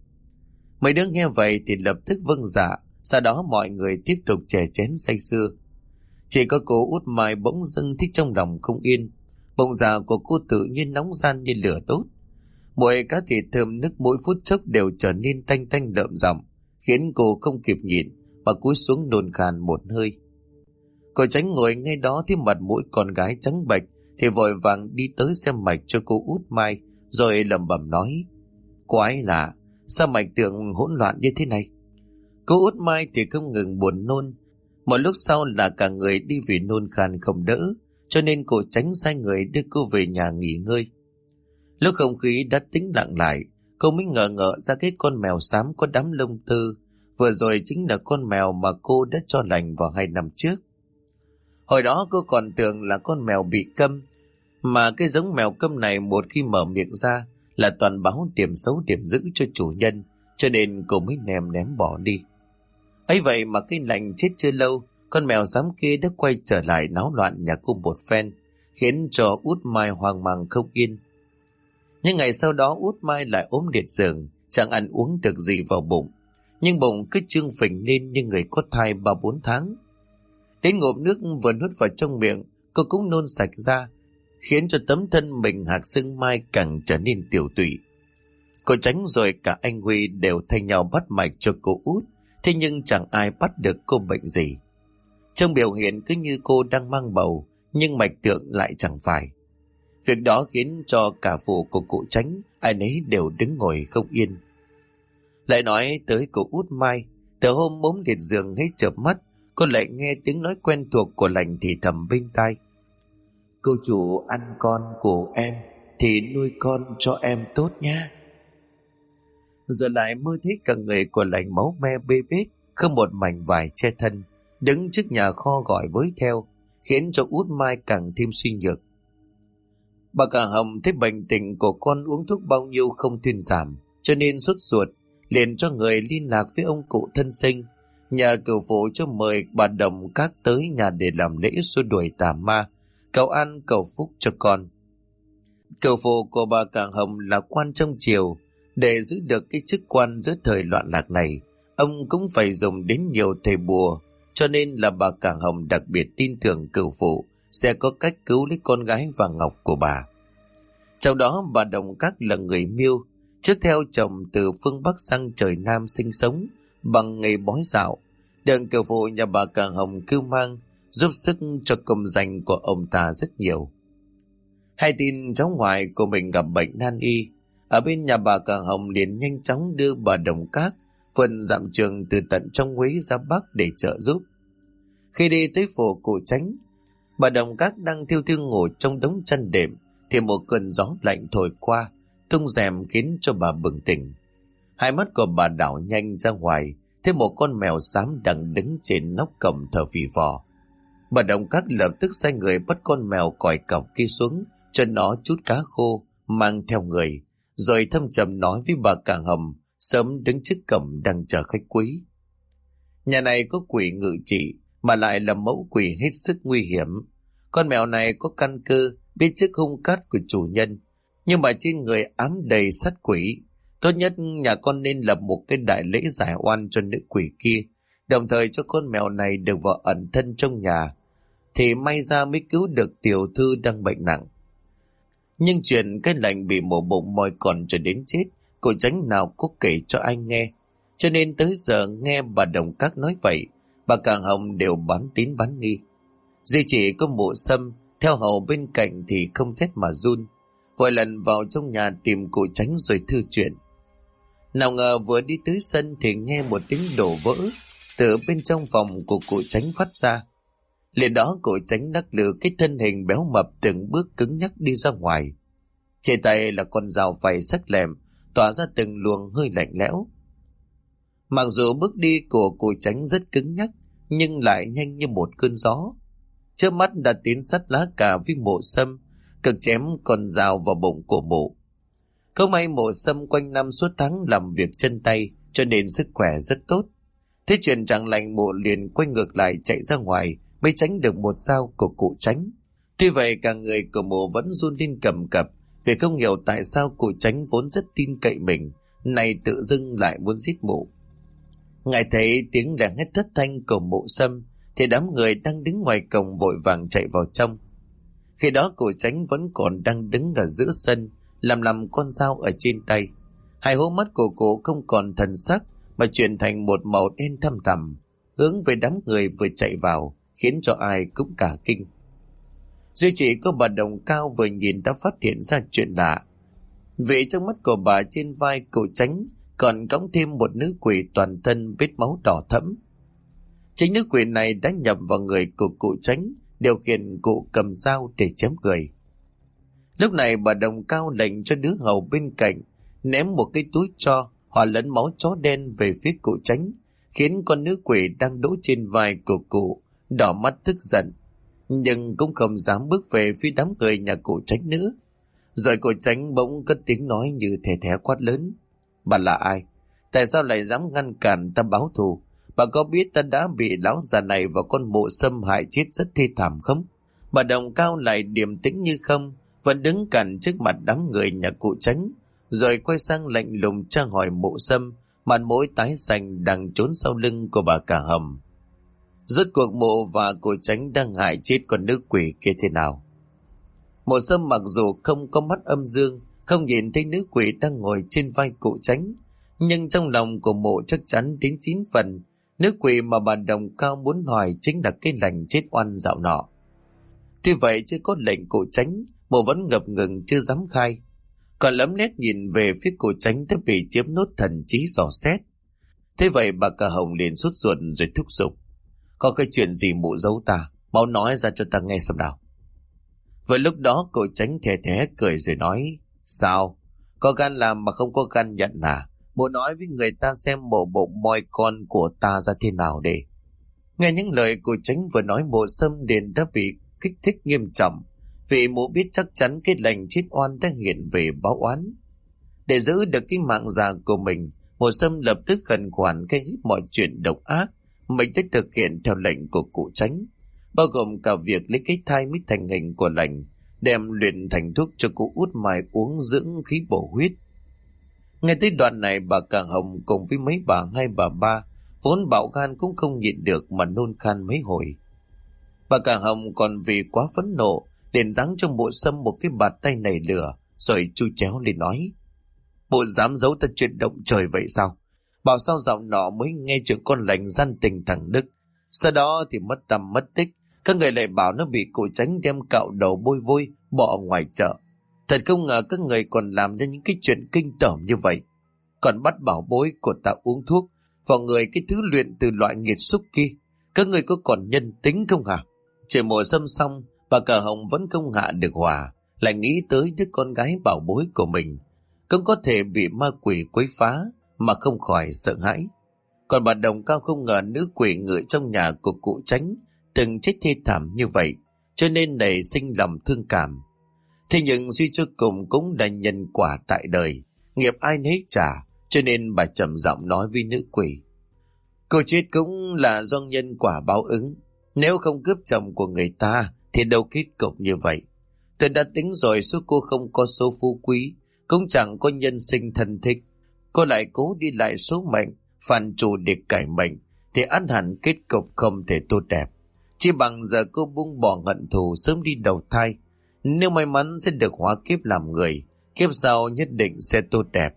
Mấy đứa nghe vậy thì lập tức vâng dạ. Sau đó mọi người tiếp tục chè chén say sưa. Chỉ có cô Út Mai bỗng dưng thích trong lòng không yên. Bụng dạ của cô tự nhiên nóng ran như lửa đốt. Mỗi cá thịt thơm nức mỗi phút chốc đều trở nên tanh tanh lợm giọng, khiến cô không kịp nhịn mà cúi xuống nôn khan một hơi. Cô Tránh ngồi ngay đó thấy mặt mũi con gái trắng bệch thì vội vàng đi tới xem mạch cho cô Út Mai, rồi lẩm bẩm nói: "Quái lạ, sao mạch tượng hỗn loạn như thế này?" Cô Út Mai thì không ngừng buồn nôn. Một lúc sau là cả người đi vì nôn khan không đỡ, cho nên cô Tránh sai người đưa cô về nhà nghỉ ngơi. Lúc không khí đã tĩnh lặng lại, cô mới ngờ ra cái con mèo xám có đám lông tơ vừa rồi chính là con mèo mà cô đã cho lành vào 2 năm trước. Hồi đó cô còn tưởng là con mèo bị câm, mà cái giống mèo câm này một khi mở miệng ra là toàn báo điểm xấu điểm dữ cho chủ nhân, cho nên cô mới ném bỏ đi. Ấy vậy mà cái lành chết chưa lâu, con mèo xám kia đã quay trở lại náo loạn nhà cô một phen, khiến cho Út Mai hoang mang không yên. Nhưng ngày sau đó Út Mai lại ốm liệt giường, chẳng ăn uống được gì vào bụng, nhưng bụng cứ trương phình lên như người có thai 3-4 tháng. Đến ngụm nước vừa nuốt vào trong miệng, cô cũng nôn sạch ra, khiến cho tấm thân mình hạc xương mai càng trở nên tiểu tụy. Cô Tránh rồi cả anh Huy đều thay nhau bắt mạch cho cô Út, thế nhưng chẳng ai bắt được cô bệnh gì. Trong biểu hiện cứ như cô đang mang bầu, nhưng mạch tượng lại chẳng phải. Việc đó khiến cho cả phụ của cụ Tránh ai nấy đều đứng ngồi không yên. Lại nói tới cô Út Mai, từ hôm ốm liệt giường hết chợp mắt, cô lại nghe tiếng nói quen thuộc của lành thì thầm bên tai. Cô chủ ăn con của em thì nuôi con cho em tốt nha. Rồi lại mơ thấy cả người của lành máu me bê bết, không một mảnh vải che thân, đứng trước nhà kho gọi với theo, khiến cho Út Mai càng thêm suy nhược. Bà cả Hồng thấy bệnh tình của con uống thuốc bao nhiêu không thuyên giảm, cho nên sốt ruột, liền cho người liên lạc với ông cụ thân sinh, nhờ cửu phụ cho mời bà Đồng Các tới nhà để làm lễ xua đuổi tà ma, cầu an cầu phúc cho con. Cửu phụ của bà cả Hồng là quan trong triều, để giữ được cái chức quan giữa thời loạn lạc này, ông cũng phải dùng đến nhiều thầy bùa, cho nên là bà cả Hồng đặc biệt tin tưởng cửu phụ sẽ có cách cứu lấy con gái vàng ngọc của bà. Trong đó bà Đồng Các là người Miêu, trước theo chồng từ phương Bắc sang trời Nam sinh sống bằng nghề bói dạo, được cửu phụ nhà bà cả Hồng cưu mang, giúp sức cho công danh của ông ta rất nhiều. Hay tin cháu ngoại của mình gặp bệnh nan y, ở bên nhà bà cả Hồng liền nhanh chóng đưa bà Đồng Các vượt dặm trường từ tận trong Huế ra Bắc để trợ giúp. Khi đi tới phủ cụ Tránh, bà Đồng Các đang thiêu thiêu ngủ trong đống chăn đệm, thì một cơn gió lạnh thổi qua, tung rèm khiến cho bà bừng tỉnh. Hai mắt của bà đảo nhanh ra ngoài, thấy một con mèo xám đang đứng trên nóc cổng thở phì phò. Bà Đồng Các lập tức sai người bắt con mèo còi cọc kia xuống, cho nó chút cá khô mang theo người, rồi thâm trầm nói với bà cả Hồng sớm đứng trước cổng đang chờ khách quý. Nhà này có quỷ ngự trị, mà lại là mẫu quỷ hết sức nguy hiểm. Con mèo này có căn cơ, biết trước hung cát của chủ nhân, nhưng mà trên người ám đầy sát quỷ. Tốt nhất nhà con nên lập một cái đại lễ giải oan cho nữ quỷ kia, đồng thời cho con mèo này được vào ẩn thân trong nhà, thì may ra mới cứu được tiểu thư đang bệnh nặng. Nhưng chuyện cái lạnh bị mổ bụng moi còn cho đến chết, cô Tránh nào có kể cho anh nghe, cho nên tới giờ nghe bà Đồng Các nói vậy, bà cả Hồng đều bán tín bán nghi. Duy chỉ có Mộ Sâm theo hầu bên cạnh thì không rét mà run, vội lần vào trong nhà tìm cụ Tránh rồi thư chuyện. Nào ngờ vừa đi tới sân thì nghe một tiếng đổ vỡ từ bên trong phòng của cụ Tránh phát ra. Liền đó cụ Tránh lắc lư cái thân hình béo mập từng bước cứng nhắc đi ra ngoài. Trên tay là con dao phay sắc lẹm, tỏa ra từng luồng hơi lạnh lẽo. Mặc dù bước đi của cụ Tránh rất cứng nhắc, nhưng lại nhanh như một cơn gió. Trước mắt đã tiến sát lá cà với Mộ Sâm, cực chém con dao vào bụng của Mộ. Không may Mộ Sâm quanh năm suốt tháng làm việc chân tay, cho nên sức khỏe rất tốt. Thế chuyện chẳng lành, Mộ liền quay ngược lại chạy ra ngoài, mới tránh được một dao của cụ Tránh. Tuy vậy cả người của Mộ vẫn run lên cầm cập, vì không hiểu tại sao cụ Tránh vốn rất tin cậy mình, nay tự dưng lại muốn giết Mộ. Ngài thấy tiếng la hét thất thanh của Mộ Sâm, thì đám người đang đứng ngoài cổng vội vàng chạy vào trong. Khi đó cụ Tránh vẫn còn đang đứng ở giữa sân, làm con dao ở trên tay. Hai hố mắt của cụ không còn thần sắc, mà chuyển thành một màu đen thăm thẳm, hướng về đám người vừa chạy vào, khiến cho ai cũng cả kinh. Duy chỉ có bà Đồng Cao vừa nhìn đã phát hiện ra chuyện lạ, vì trong mắt của bà trên vai cụ Tránh còn cõng thêm một nữ quỷ toàn thân vết máu đỏ thẫm. Chính nữ quỷ này đã nhập vào người của cụ Chánh, điều khiển cụ cầm dao để chém người. Lúc này bà Đồng cao lệnh cho đứa hầu bên cạnh ném một cái túi tro hòa lẫn máu chó đen về phía cụ Chánh, khiến con nữ quỷ đang đỗ trên vai của cụ đỏ mắt tức giận, nhưng cũng không dám bước về phía đám người nhà cụ Chánh nữa. Rồi cụ Chánh bỗng cất tiếng nói như thè thé quát lớn: "Bà là ai? Tại sao lại dám ngăn cản ta báo thù? Bà có biết ta đã bị lão già này và con mụ xâm hại chết rất thê thảm không?" Bà Đồng cao lại điềm tĩnh như không, vẫn đứng cạnh trước mặt đám người nhà cụ Chánh, rồi quay sang lạnh lùng tra hỏi mụ Sâm, mặt mũi tái xanh đang trốn sau lưng của bà Cả Hầm. Rốt cuộc mụ và cụ Chánh đang hại chết con nữ quỷ kia thế nào? Mụ Sâm mặc dù không có mắt âm dương, không nhìn thấy nữ quỷ đang ngồi trên vai cụ Chánh, nhưng trong lòng của mụ chắc chắn đến 9 phần, nữ quỷ mà bà Đồng cao muốn hỏi chính là cái lành chết oan dạo nọ. Tuy vậy chưa có lệnh cụ Chánh, mụ vẫn ngập ngừng chưa dám khai, còn lấm lét nhìn về phía cụ Chánh đã bị chiếm nốt thần trí dò xét. Thế vậy bà Cả Hồng liền sốt ruột rồi thúc giục: "Có cái chuyện gì mụ giấu ta, mau nói ra cho ta nghe xem nào." Vừa lúc đó cụ Chánh thè thé cười rồi nói: "Sao? Có gan làm mà không có gan nhận à? Mụ nói với người ta xem bộ bụng moi con của ta ra thế nào để." Nghe những lời cụ Chánh vừa nói, mụ Sâm liền đã bị kích thích nghiêm trọng, vì mụ biết chắc chắn cái lành chết oan đã hiện về báo oán. Để giữ được cái mạng già của mình, mụ Sâm lập tức khẩn khoản cái hết mọi chuyện độc ác mình đã thực hiện theo lệnh của cụ Chánh, bao gồm cả việc lấy cái thai mới thành hình của lành, đem luyện thành thuốc cho cụ út mài uống dưỡng khí bổ huyết. Ngay tới đoạn này, bà Cả Hồng cùng với mấy bà hai bà ba vốn bạo gan cũng không nhịn được mà nôn khan mấy hồi. Bà Cả Hồng còn vì quá phẫn nộ liền giáng cho mụ Sâm một cái bạt tay nảy lửa, rồi chu chéo lên nói: "Mụ dám giấu ta chuyện động trời vậy sao? Bảo sao dạo nọ mới nghe chuyện con lành gian tình thằng Đức, sau đó thì mất tăm mất tích, các người lại bảo nó bị cụ Chánh đem cạo đầu bôi vôi bỏ ngoài chợ. Thật không ngờ các người còn làm ra những cái chuyện kinh tởm như vậy, còn bắt bảo bối của ta uống thuốc vào người cái thứ luyện từ loại nghiệt xúc kia. Các người có còn nhân tính không hả?" Trời mùa Sâm xong, bà Cả Hồng vẫn không hạ được hòa, lại nghĩ tới đứa con gái bảo bối của mình cũng có thể bị ma quỷ quấy phá mà không khỏi sợ hãi. Còn bà Đồng cao không ngờ nữ quỷ ngự trong nhà của cụ Chánh từng chết thê thảm như vậy, cho nên nảy sinh lòng thương cảm. Thế nhưng suy cho cùng cũng là nhân quả tại đời, nghiệp ai nấy trả, cho nên bà trầm giọng nói với nữ quỷ: "Cô chết cũng là do nhân quả báo ứng. Nếu không cướp chồng của người ta thì đâu kết cục như vậy. Tôi đã tính rồi, số cô không có số phú quý, cũng chẳng có nhân sinh thân thích. Cô lại cố đi lại số mệnh, phản chủ để cải mệnh, thì ắt hẳn kết cục không thể tốt đẹp. Chỉ bằng giờ cô buông bỏ hận thù, sớm đi đầu thai. Nếu may mắn sẽ được hóa kiếp làm người, kiếp sau nhất định sẽ tốt đẹp."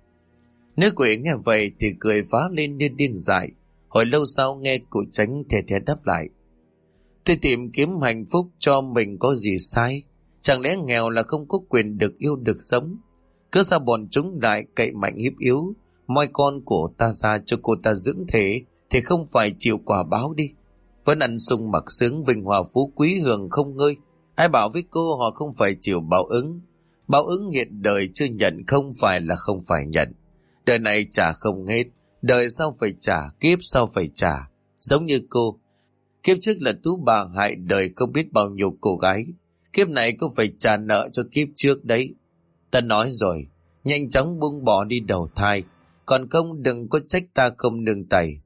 Nữ quỷ nghe vậy thì cười phá lên như điên dại. Hồi lâu sau nghe cụ Chánh thè thé đáp lại: "Tôi tìm kiếm hạnh phúc cho mình có gì sai? Chẳng lẽ nghèo là không có quyền được yêu được sống? Cứ sao bọn chúng lại cậy mạnh hiếp yếu, moi con của ta ra cho cô ta dưỡng thể, thì không phải chịu quả báo đi? Vẫn ăn sung mặc sướng, vinh hoa phú quý hưởng không ngơi. Ai bảo với cô họ không phải chịu báo ứng? Báo ứng hiện đời chưa nhận không phải là không phải nhận. Đời này trả không hết, đời sau phải trả, kiếp sau phải trả. Giống như cô, kiếp trước là tú bà hại đời không biết bao nhiêu cô gái, kiếp này cô phải trả nợ cho kiếp trước đấy. Ta nói rồi, nhanh chóng buông bỏ đi đầu thai, còn không đừng có trách ta không nương tay."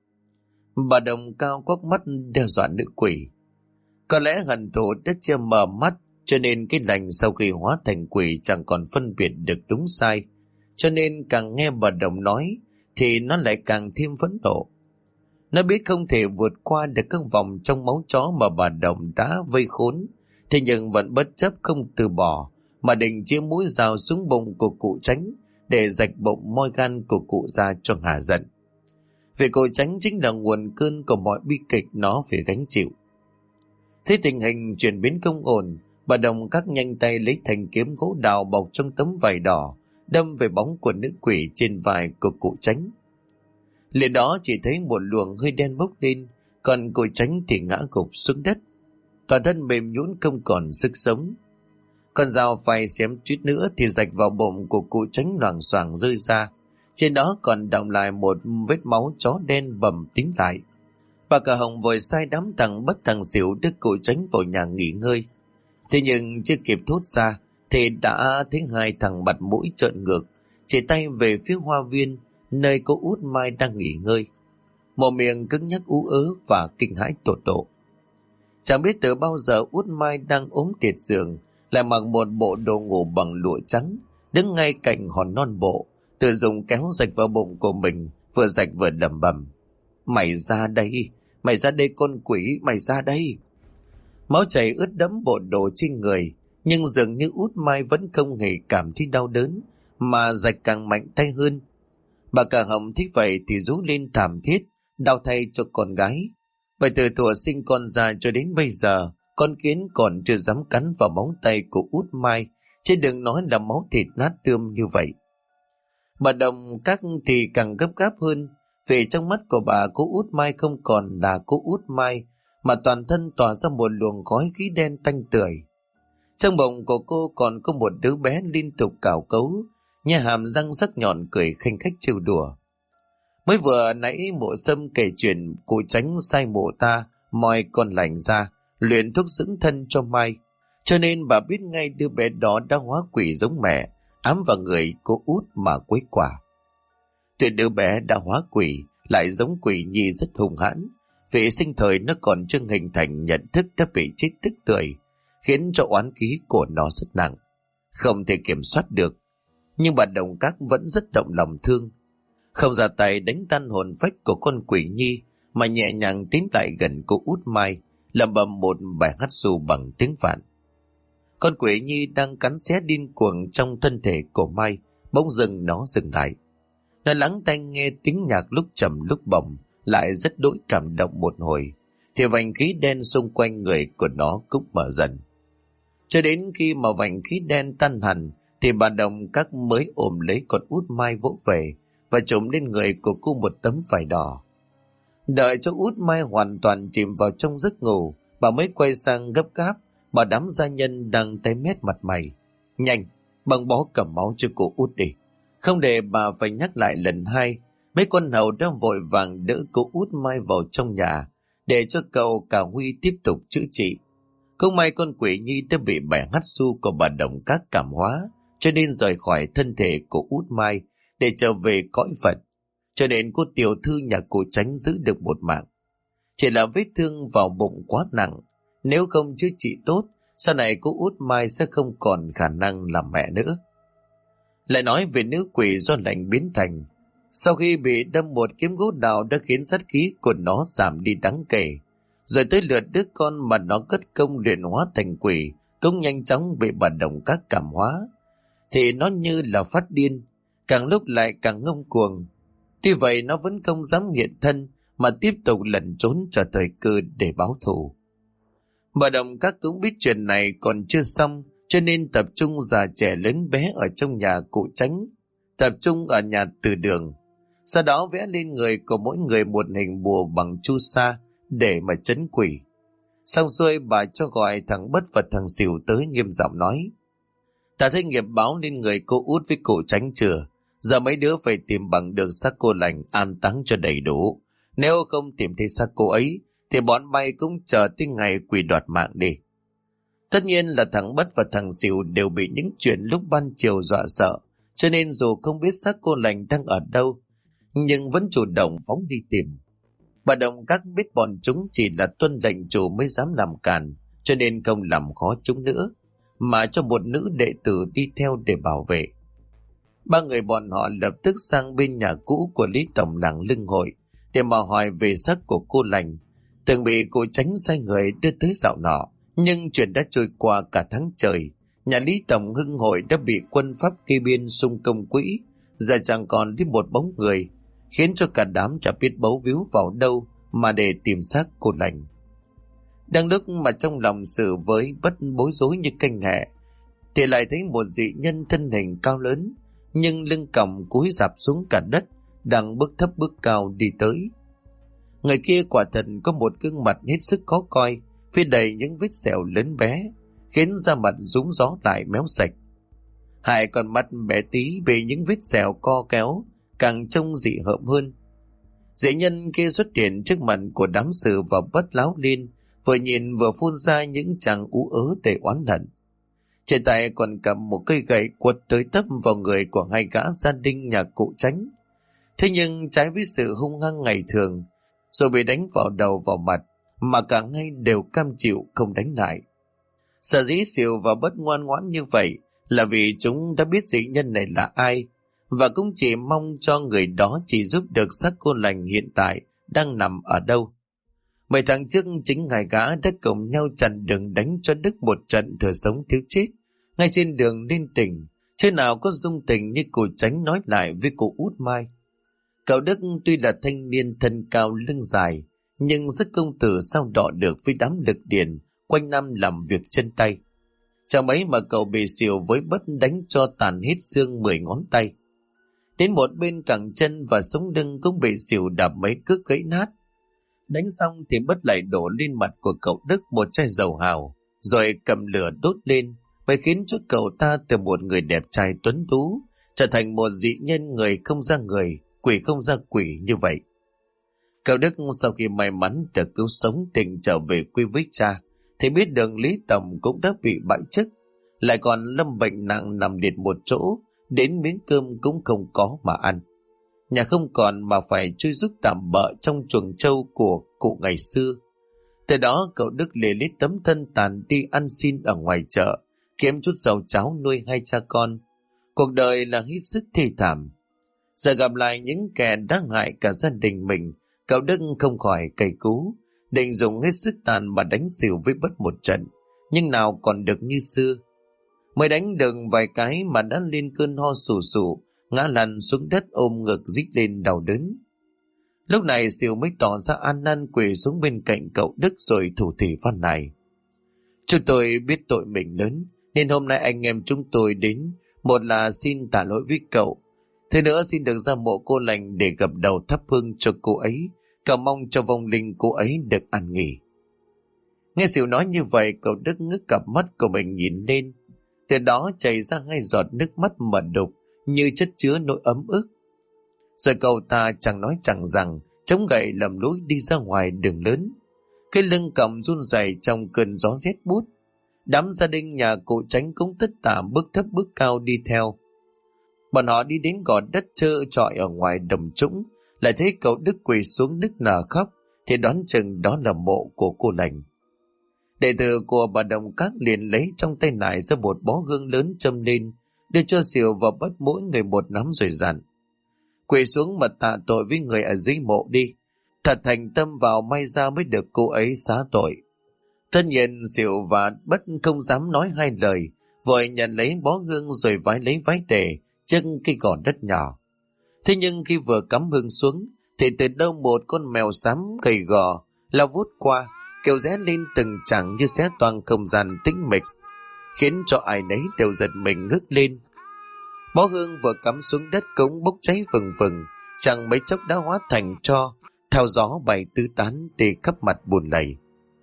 Bà Đồng cao quắc mắt đe dọa nữ quỷ. Có lẽ hận thù đã che mờ mắt, cho nên cái lành sau khi hóa thành quỷ chẳng còn phân biệt được đúng sai, cho nên càng nghe bà Đồng nói thì nó lại càng thêm phẫn nộ. Nó biết không thể vượt qua được các vòng trong máu chó mà bà Đồng đã vây khốn, thế nhưng vẫn bất chấp không từ bỏ, mà định chĩa mũi dao xuống bụng của cụ Chánh để rạch bụng moi gan của cụ ra cho hả giận. Vì cụ Chánh chính là nguồn cơn của mọi bi kịch nó phải gánh chịu. Thế tình hình chuyển biến không ổn, bà Đồng các nhanh tay lấy thanh kiếm gỗ đào bọc trong tấm vải đỏ, đâm về bóng của nữ quỷ trên vai của cụ Chánh. Liền đó chỉ thấy một luồng hơi đen bốc lên, còn cụ Tránh thì ngã gục xuống đất, toàn thân mềm nhũn không còn sức sống. Con dao phay xém chút nữa thì rạch vào bụng của cụ Tránh loảng xoảng rơi ra. Trên đó còn đọng lại một vết máu chó đen bầm tím lại. Bà Cả Hồng vội sai đám thằng bất thằng xỉu đưa cụ Tránh vào nhà nghỉ ngơi. Thế nhưng chưa kịp thốt ra thì đã thấy hai thằng mặt mũi trợn ngược, chỉ tay về phía hoa viên nơi cô Út Mai đang nghỉ ngơi. Một miệng cứng nhắc ú ớ và kinh hãi tột độ. Chẳng biết từ bao giờ Út Mai đang ốm liệt giường, lại mặc một bộ đồ ngủ bằng lụa trắng, đứng ngay cạnh hòn non bộ, tự dùng kéo rạch vào bụng của mình, vừa rạch vừa lẩm bẩm: Mày ra đây con quỷ, mày ra đây. Máu chảy ướt đẫm bộ đồ trên người, nhưng dường như Út Mai vẫn không hề cảm thấy đau đớn, mà rạch càng mạnh tay hơn. Bà Cả Hồng thích vậy thì rú lên thảm thiết, đau thay cho con gái. Bởi từ thuở sinh con ra cho đến bây giờ, con kiến còn chưa dám cắn vào móng tay của Út Mai, chứ đừng nói là máu thịt nát tươm như vậy. Bà Đồng Các thì càng gấp gáp hơn, vì trong mắt của bà, cô Út Mai không còn là cô Út Mai, mà toàn thân tỏa ra một luồng khói khí đen tanh tưởi. Trong bụng của cô còn có một đứa bé liên tục cào cấu, nhà hàm răng sắc nhọn cười khanh khách trêu đùa. Mới vừa nãy Mộ Sâm kể chuyện cụ Tránh sai mộ ta moi con lành ra, luyện thuốc dưỡng thân cho Mai, cho nên bà biết ngay đứa bé đó đã hóa quỷ giống mẹ, ám vào người cô Út mà quấy quả. Tuy đứa bé đã hóa quỷ, lại giống quỷ nhi rất hung hãn, vì sinh thời nó còn chưa hình thành nhận thức đã bị chết tức tưởi, khiến cho oán khí của nó rất nặng, không thể kiểm soát được. Nhưng bà Đồng Các vẫn rất động lòng thương, không ra tay đánh tan hồn phách của con quỷ nhi, mà nhẹ nhàng tiến lại gần cô Út Mai, lẩm bẩm một bài hát ru bằng tiếng Phạn. Con quỷ nhi đang cắn xé điên cuồng trong thân thể của Mai, bỗng dưng nó dừng lại. Nó lắng tai nghe tiếng nhạc lúc trầm lúc bổng, lại rất đỗi cảm động một hồi, thì vành khí đen xung quanh người của nó cũng mở dần. Cho đến khi mà vành khí đen tan hẳn, thì bà Đồng Các mới ôm lấy con Út Mai vỗ về và trùm lên người của cô một tấm vải đỏ. Đợi cho Út Mai hoàn toàn chìm vào trong giấc ngủ, bà mới quay sang gấp gáp bảo đám gia nhân đang tái mét mặt mày: Nhanh, băng bó cầm máu cho cô Út đi. Không để bà phải nhắc lại lần hai, mấy con hầu đã vội vàng đỡ cô Út Mai vào trong nhà, để cho cậu cả Huy tiếp tục chữa trị. Không may con quỷ nhi đã bị bài hát ru của bà Đồng Các cảm hóa, cho nên rời khỏi thân thể của Út Mai để trở về cõi Phật, cho nên cô tiểu thư nhà cụ Tránh giữ được một mạng. Chỉ là vết thương vào bụng quá nặng, nếu không chữa trị tốt, sau này cô Út Mai sẽ không còn khả năng làm mẹ nữa. Lại nói về nữ quỷ do lạnh biến thành, sau khi bị đâm một kiếm gỗ đào đã khiến sát khí của nó giảm đi đáng kể, rồi tới lượt đứa con mà nó cất công luyện hóa thành quỷ cũng nhanh chóng bị bà Đồng Các cảm hóa, thì nó như là phát điên, càng lúc lại càng ngông cuồng. Tuy vậy nó vẫn không dám hiện thân, mà tiếp tục lẩn trốn chờ thời cơ để báo thù. Bà Đồng Các cũng biết chuyện này còn chưa xong, cho nên tập trung già trẻ lớn bé ở trong nhà cụ Tránh, tập trung ở nhà từ đường. Sau đó vẽ lên người của mỗi người một hình bùa bằng chu sa để mà trấn quỷ. Xong xuôi bà cho gọi thằng Bất và thằng Xỉu tới, nghiêm giọng nói: Ta thấy nghiệp báo lên người cô Út với cụ Tránh chưa? Giờ mấy đứa phải tìm bằng được xác cô lành an táng cho đầy đủ. Nếu không tìm thấy xác cô ấy, thì bọn bay cũng chờ tới ngày quỷ đoạt mạng đi. Tất nhiên là thằng Bất và thằng Xỉu đều bị những chuyện lúc ban chiều dọa sợ, cho nên dù không biết xác cô lành đang ở đâu, nhưng vẫn chủ động phóng đi tìm. Bà Đồng Các biết bọn chúng chỉ là tuân lệnh chủ mới dám làm càn, cho nên không làm khó chúng nữa, mà cho một nữ đệ tử đi theo để bảo vệ. Ba người bọn họ lập tức sang bên nhà cũ của Lý Tổng làng Lưng Hội để mà hỏi về xác của cô lành, từng bị cô Tránh sai người đưa tới dạo nọ. Nhưng chuyện đã trôi qua cả tháng trời, nhà Lý Tổng Hưng Hội đã bị quân Pháp kê biên xung công quỹ, giờ chẳng còn đi một bóng người, khiến cho cả đám chả biết bấu víu vào đâu mà để tìm xác cô lành. Đang lúc mà trong lòng sự với Bất bối rối như canh hẹ, thì lại thấy một dị nhân thân hình cao lớn, nhưng lưng còng cúi rạp xuống cả đất, đang bước thấp bước cao đi tới. Người kia quả thật có một gương mặt hết sức khó coi, phía đầy những vết sẹo lớn bé, khiến da mặt rúng gió lại méo sạch. Hai con mắt bé tí bị những vết sẹo co kéo, càng trông dị hợm hơn. Dĩ nhân kia xuất hiện trước mặt của đám sự và bất láo liên, vừa nhìn vừa phun ra những tràng ú ớ đầy oán hận. Trên tay còn cầm một cây gậy quật tới tấp vào người của hai gã gia đình nhà cụ Chánh. Thế nhưng trái với sự hung hăng ngày thường, rồi bị đánh vào đầu vào mặt, mà cả hai đều cam chịu không đánh lại. Sở dĩ Sỉu và Bất ngoan ngoãn như vậy là vì chúng đã biết dị nhân này là ai, và cũng chỉ mong cho người đó chỉ giúp được xác cô lành hiện tại đang nằm ở đâu. 10 tháng trước, chính hai gã đã cùng nhau chặn đường đánh cho Đức một trận thừa sống thiếu chết ngay trên đường lên tỉnh, chứ nào có dung tình như cụ Chánh nói lại với cụ Út Mai. Cậu Đức tuy là thanh niên thân cao lưng dài, nhưng rất công tử sao đọ được với đám lực điền quanh năm làm việc chân tay. Chẳng mấy mà cậu bị Sỉu với Bất đánh cho tàn hết xương 10 ngón tay. Đến một bên cẳng chân và sống lưng cũng bị Sỉu đạp mấy cước gãy nát. Đánh xong thì Bất lại đổ lên mặt của cậu Đức một chai dầu hào, rồi cầm lửa đốt lên, mới khiến cho cậu ta từ một người đẹp trai tuấn tú trở thành một dị nhân, người không ra người, quỷ không ra quỷ như vậy. Cậu Đức sau khi may mắn được cứu sống tỉnh trở về quê với cha, thì biết đường Lý Tổng cũng đã bị bãi chức, lại còn lâm bệnh nặng nằm liệt một chỗ, đến miếng cơm cũng không có mà ăn. Nhà không còn mà phải chui giúp tạm bợ trong chuồng trâu của cụ ngày xưa. Từ đó cậu Đức lê lết tấm thân tàn đi ăn xin ở ngoài chợ, kiếm chút dầu cháo nuôi hai cha con. Cuộc đời là hết sức thê thảm. Giờ gặp lại những kẻ đã hại cả gia đình mình, cậu Đức không khỏi cay cú, định dùng hết sức tàn mà đánh Sỉu với Bất một trận, nhưng nào còn được như xưa. Mới đánh được vài cái mà đã lên cơn ho sù sụ, ngã lăn xuống đất ôm ngực rít lên đau đớn. Lúc này Sỉu mới tỏ ra ăn năn, quỳ xuống bên cạnh cậu Đức rồi thủ thỉ van nài: "Chúng tôi biết tội mình lớn, nên hôm nay anh em chúng tôi đến, một là xin tả lỗi với cậu, thế nữa xin được ra mộ cô lành để gập đầu thắp hương cho cô ấy, cầu mong cho vong linh cô ấy được an nghỉ." Nghe Sỉu nói như vậy, cậu Đức ngước cặp mắt của mình nhìn lên, từ đó chảy ra hai giọt nước mắt mờ đục như chất chứa nỗi ấm ức. Rồi cậu ta chẳng nói chẳng rằng, chống gậy lầm lũi đi ra ngoài đường lớn, cái lưng cầm run rẩy trong cơn gió rét buốt. Đám gia đình nhà cụ Chánh cũng tất tả bước thấp bước cao đi theo. Bọn họ đi đến gò đất trơ trọi ở ngoài đồng trũng, lại thấy cậu Đức quỳ xuống nức nở khóc, thì đoán chừng đó là mộ của cô lành. Đệ tử của bà Đồng Các liền lấy trong tay nải ra một bó hương lớn châm lên, đưa cho Sỉu và Bất mỗi người một nắm rồi dặn: "Quỳ xuống mà tạ tội với người ở dưới mộ đi, thật thành tâm vào may ra mới được cô ấy xá tội." Tất nhiên Sỉu và Bất không dám nói hai lời, vội nhận lấy bó hương rồi vái lấy vái để trước cái gò đất nhỏ. Thế nhưng khi vừa cắm hương xuống, thì từ đâu một con mèo xám gầy gò lao vút qua, kêu ré lên từng chảng như xé toang không gian tĩnh mịch, khiến cho ai nấy đều giật mình ngước lên. Bó hương vừa cắm xuống đất cũng bốc cháy phừng phừng, chẳng mấy chốc đã hóa thành tro, theo gió bay tứ tán đi khắp mặt buồn lầy.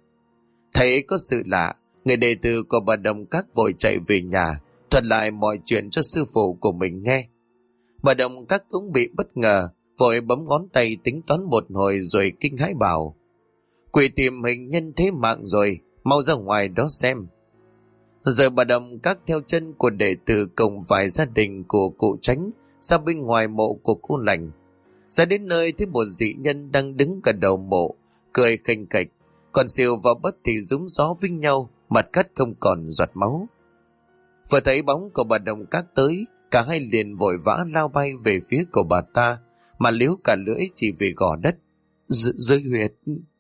Thấy có sự lạ, người đệ tử của bà Đồng Các vội chạy về nhà, thuật lại mọi chuyện cho sư phụ của mình nghe. Bà Đồng Các cũng bị bất ngờ, vội bấm ngón tay tính toán một hồi rồi kinh hãi bảo: "Quỷ tìm hình nhân thế mạng rồi, mau ra ngoài đó xem." Rồi bà Đồng Các theo chân của đệ tử cùng vài gia đình của cụ Chánh ra bên ngoài mộ của cô lành. Ra đến nơi thấy một dị nhân đang đứng gần đầu mộ, cười khinh khạch, còn Sỉu và Bất thì rúng gió với nhau, mặt cắt không còn giọt máu. Vừa thấy bóng của bà Đồng Các tới, cả hai liền vội vã lao bay về phía của bà ta, mà liếu cả lưỡi chỉ về gò đất. Giới huyệt.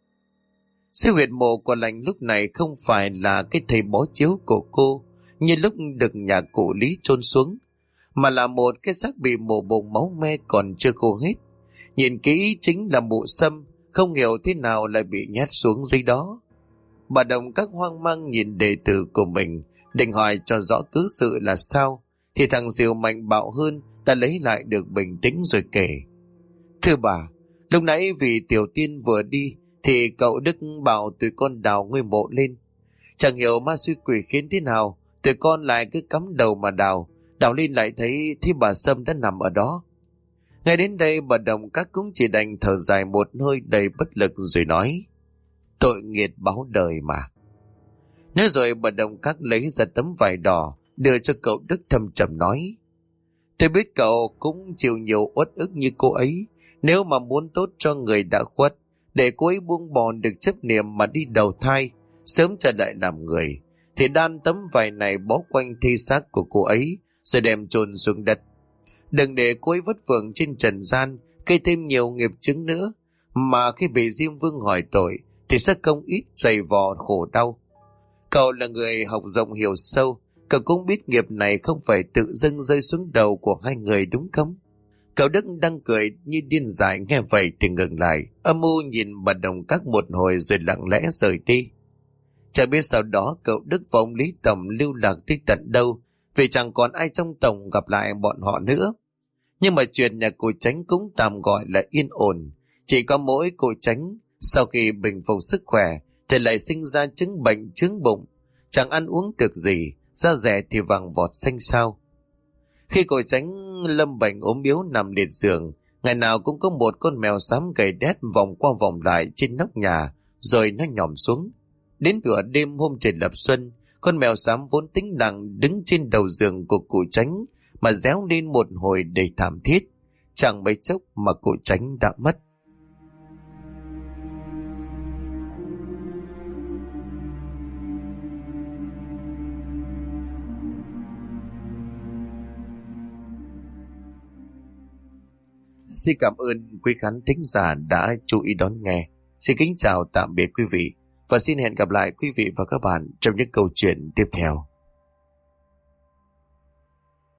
Dưới huyệt mộ của lành lúc này không phải là cái thầy bó chiếu của cô như lúc được nhà cụ Lý chôn xuống, mà là một cái xác bị mổ bụng máu me còn chưa khô hết. Nhìn kỹ chính là mụ Sâm, không hiểu thế nào lại bị nhét xuống dưới đó. Bà Đồng Các hoang mang nhìn đệ tử của mình, định hỏi cho rõ cứ sự là sao, thì thằng Sỉu mạnh bạo hơn, đã lấy lại được bình tĩnh rồi kể: "Thưa bà, Lúc nãy vì Tiểu Tiên vừa đi thì cậu Đức bảo tụi con đào ngôi mộ lên. Chẳng hiểu ma xui quỷ khiến thế nào, tụi con lại cứ cắm đầu mà đào. Đào lên lại thấy thi bà Sâm đã nằm ở đó. Ngay đến đây bà Đồng Các cũng chỉ đành thở dài một hơi đầy bất lực rồi nói: tội nghiệt báo đời mà. Nói rồi bà Đồng Các lấy ra tấm vải đỏ đưa cho cậu Đức thâm trầm nói: tôi biết cậu cũng chịu nhiều uất ức như cô ấy. Nếu mà muốn tốt cho người đã khuất, để cô ấy buông bỏ được chấp niệm mà đi đầu thai, sớm trở lại làm người, thì đan tấm vải này bó quanh thi xác của cô ấy rồi đem chôn xuống đất. Đừng để cô ấy vất vưởng trên trần gian, gây thêm nhiều nghiệp chứng nữa, mà khi bị Diêm Vương hỏi tội thì sẽ không ít dày vò khổ đau. Cậu là người học rộng hiểu sâu, cậu cũng biết nghiệp này không phải tự dưng rơi xuống đầu của hai người đúng không? Cậu Đức đang cười như điên dại, nghe vậy thì ngừng lại, âm u nhìn bà Đồng Các một hồi rồi lặng lẽ rời đi. Chả biết sau đó cậu Đức và ông Lý Tầm lưu lạc tới tận đâu, vì chẳng còn ai trong tổng gặp lại bọn họ nữa. Nhưng mà chuyện nhà cô Chánh cũng tạm gọi là yên ổn. Chỉ có mỗi cô Chánh sau khi bình phục sức khỏe thì lại sinh ra chứng bệnh chướng bụng, chẳng ăn uống được gì, da rẻ thì vàng vọt xanh xao. Khi cô Chánh lâm bệnh ốm yếu nằm liệt giường, ngày nào cũng có một con mèo xám gầy đét vòng qua vòng lại trên nóc nhà rồi nó nhòm xuống. Đến nửa đêm hôm trời lập xuân, con mèo xám vốn tĩnh lặng đứng trên đầu giường của cụ Chánh mà réo lên một hồi đầy thảm thiết. Chẳng mấy chốc mà cụ Chánh đã mất. Xin cảm ơn quý khán thính giả đã chú ý đón nghe. Xin kính chào tạm biệt quý vị và xin hẹn gặp lại quý vị và các bạn trong những câu chuyện tiếp theo.